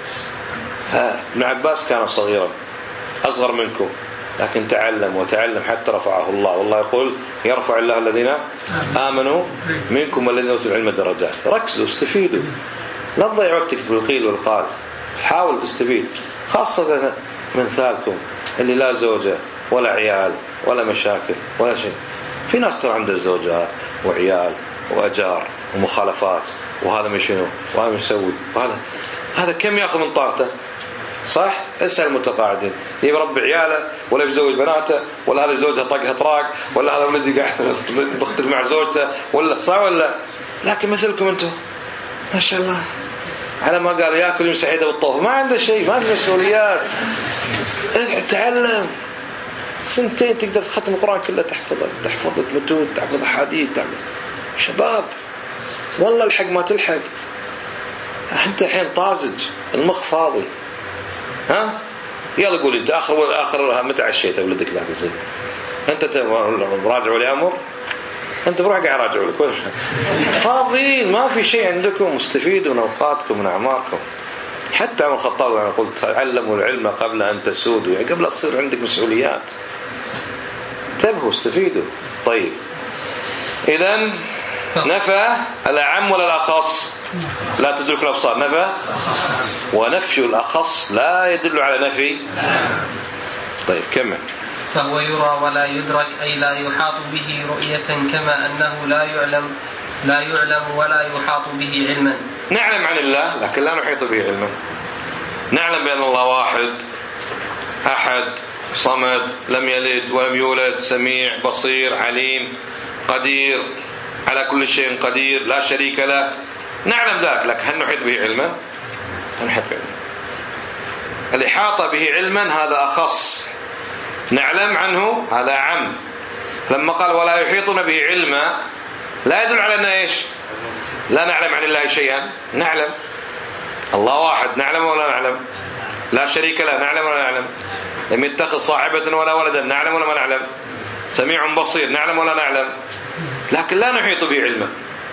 ابن عباس كان صغيرا أصغر منكم لكن تعلم وتعلم حتى رفعه الله. والله يقول يرفع الله الذين آمنوا منكم والذين أوتوا العلم درجات. ركزوا استفيدوا لا تضيع وقتك في القيل والقال حاول تستفيد خاصة من ثالكم اللي لا زوجة ولا عيال ولا مشاكل ولا شيء. في ناس ترى عنده زوجة وعيال وأجار ومخالفات وهذا مش شنو وهذا مش يسوي وهذا هذا كم يأخذ من طاقته صح. اسأل المتقاعدين يربي عياله ولا يزوج بناته ولا هذا زوجها طقها طراق ولا هذا ولدي قاعد بيختلف مع زوجته ولا صح ولا. لكن مثلكم انتم ما شاء الله على ما قال ياكل يمسح يده بالطوف، ما عنده شيء، ما في مسؤوليات. تعلم سنتين تقدر تختم القرآن كله، تحفظه، تحفظ متون، تحفظ حديث، تعمل شباب. والله الحق ما تلحق، انت الحين طازج، المخ فاضي. ها يلا قول انت اخر اخر متى عشيت ولدك ذاك زين؟ انت راجعوا لي امر، انت بروح قاعد راجعوا لك فاضيين، ما في شيء عندكم، مستفيدوا من اوقاتكم من اعماركم. حتى عمر الخطاب انا قلت تعلموا العلم قبل ان تسودوا، يعني قبل تصير عندك مسؤوليات. انتبهوا استفيدوا. طيب اذا نفى الأعم ولا الأخص؟ لا تدرك الأبصار، نفى. ونفي الأخص لا يدل على نفي. طيب كمل. فهو يرى ولا يدرك، أي لا يحاط به رؤية، كما أنه لا يعلم لا يعلم ولا يحاط به علما. نعلم عن الله لكن لا نحيط به علما. نعلم بأن الله واحد أحد صمد، لم يلد ولم يولد، سميع بصير عليم قدير على كل شيء قدير لا شريك له، نعلم ذلك، لكن هل نحيط به علما؟ نحيط به علما. الإحاطة به علما هذا أخص، نعلم عنه هذا عم. لما قال ولا يحيطون به علما لا يدل على أن إيش؟ لا نعلم عن الله شيئا. نعلم الله واحد، نعلم ولا نعلم؟ لا شريك له، نعلم ولا نعلم؟ لم يتخذ صاحبة ولا ولدا، نعلم ولا ما نعلم؟ سميع بصير، نعلم ولا نعلم؟ لكن لا نحيط به علما.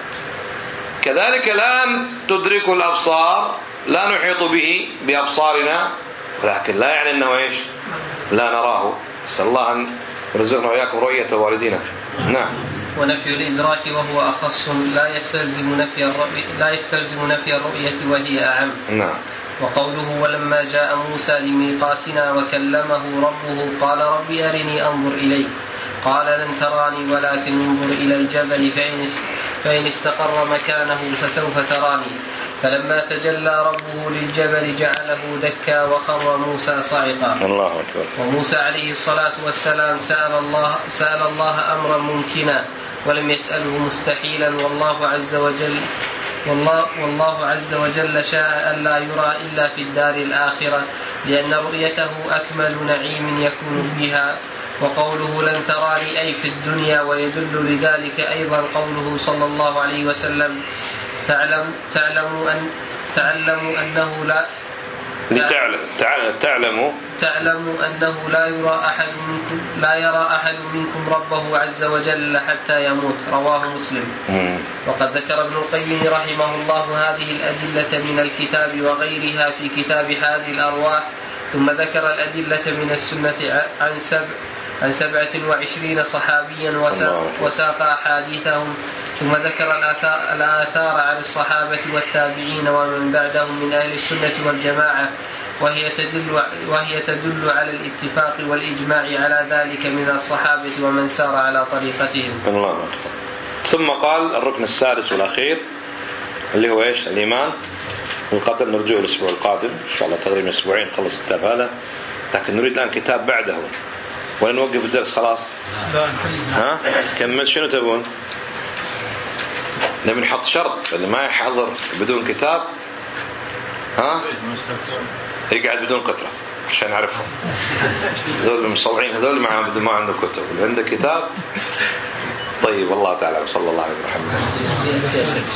كذلك لا تدرك الأبصار، لا نحيط به بأبصارنا، لكن لا يعني أنه إيش؟ لا نراه. نسأل الله أن يرزقنا وإياكم رؤية والدينا. نعم. ونفي الإدراك وهو أخص لا يستلزم نفي الرؤية لا يستلزم نفي الرؤية وهي أعم. نعم. وقوله ولما جاء موسى لميقاتنا وكلمه ربه قال رب أرني أنظر إليك، قال لن تراني ولكن انظر إلى الجبل فإن استقر مكانه فسوف تراني. فلما تجلى ربه للجبل جعله دكا وخر موسى صعقا. الله أكبر. وموسى عليه الصلاة والسلام سأل الله, سأل الله أمرا ممكنا ولم يسأله مستحيلا، والله عز وجل والله, والله عز وجل شاء أن لا يرى إلا في الدار الآخرة، لأن رؤيته أكمل نعيم يكون فيها. وقوله لن تراني أي في الدنيا، ويدل لذلك أيضا قوله صلى الله عليه وسلم تعلم تعلم أن تعلم أنه لا لتعلم تعلم تعلم أنه لا يرى أحد منكم لا يرى أحد منكم ربه عز وجل حتى يموت. رواه مسلم. وقد ذكر ابن القيم رحمه الله هذه الأدلة من الكتاب وغيرها في كتاب هذه الأرواح، ثم ذكر الأدلة من السنة عن سبع عن سبعة وعشرين صحابيا وساق أحاديثهم، ثم ذكر الآثار عن الصحابة والتابعين ومن بعدهم من أهل السنة والجماعة، وهي تدل, وهي تدل على الاتفاق والإجماع على ذلك من الصحابة ومن سار على طريقتهم. الله أكبر. ثم قال الركن السادس والأخير اللي هو إيش؟ الإيمان والقدر. نرجو الأسبوع القادم إن شاء الله، تقريبا أسبوعين خلص الكتاب هذا، لكن نريد الآن كتاب بعده. ولا نوقف الدرس خلاص؟ ها كمل. شنو تبون؟ نبي نحط شرط اللي ما يحضر بدون كتاب ها يقعد بدون قطرة عشان نعرفهم. هذول المصلعين هذول معهم ما عندهم كتب، اللي عنده كتاب. طيب والله تعالى صلى الله عليه وسلم.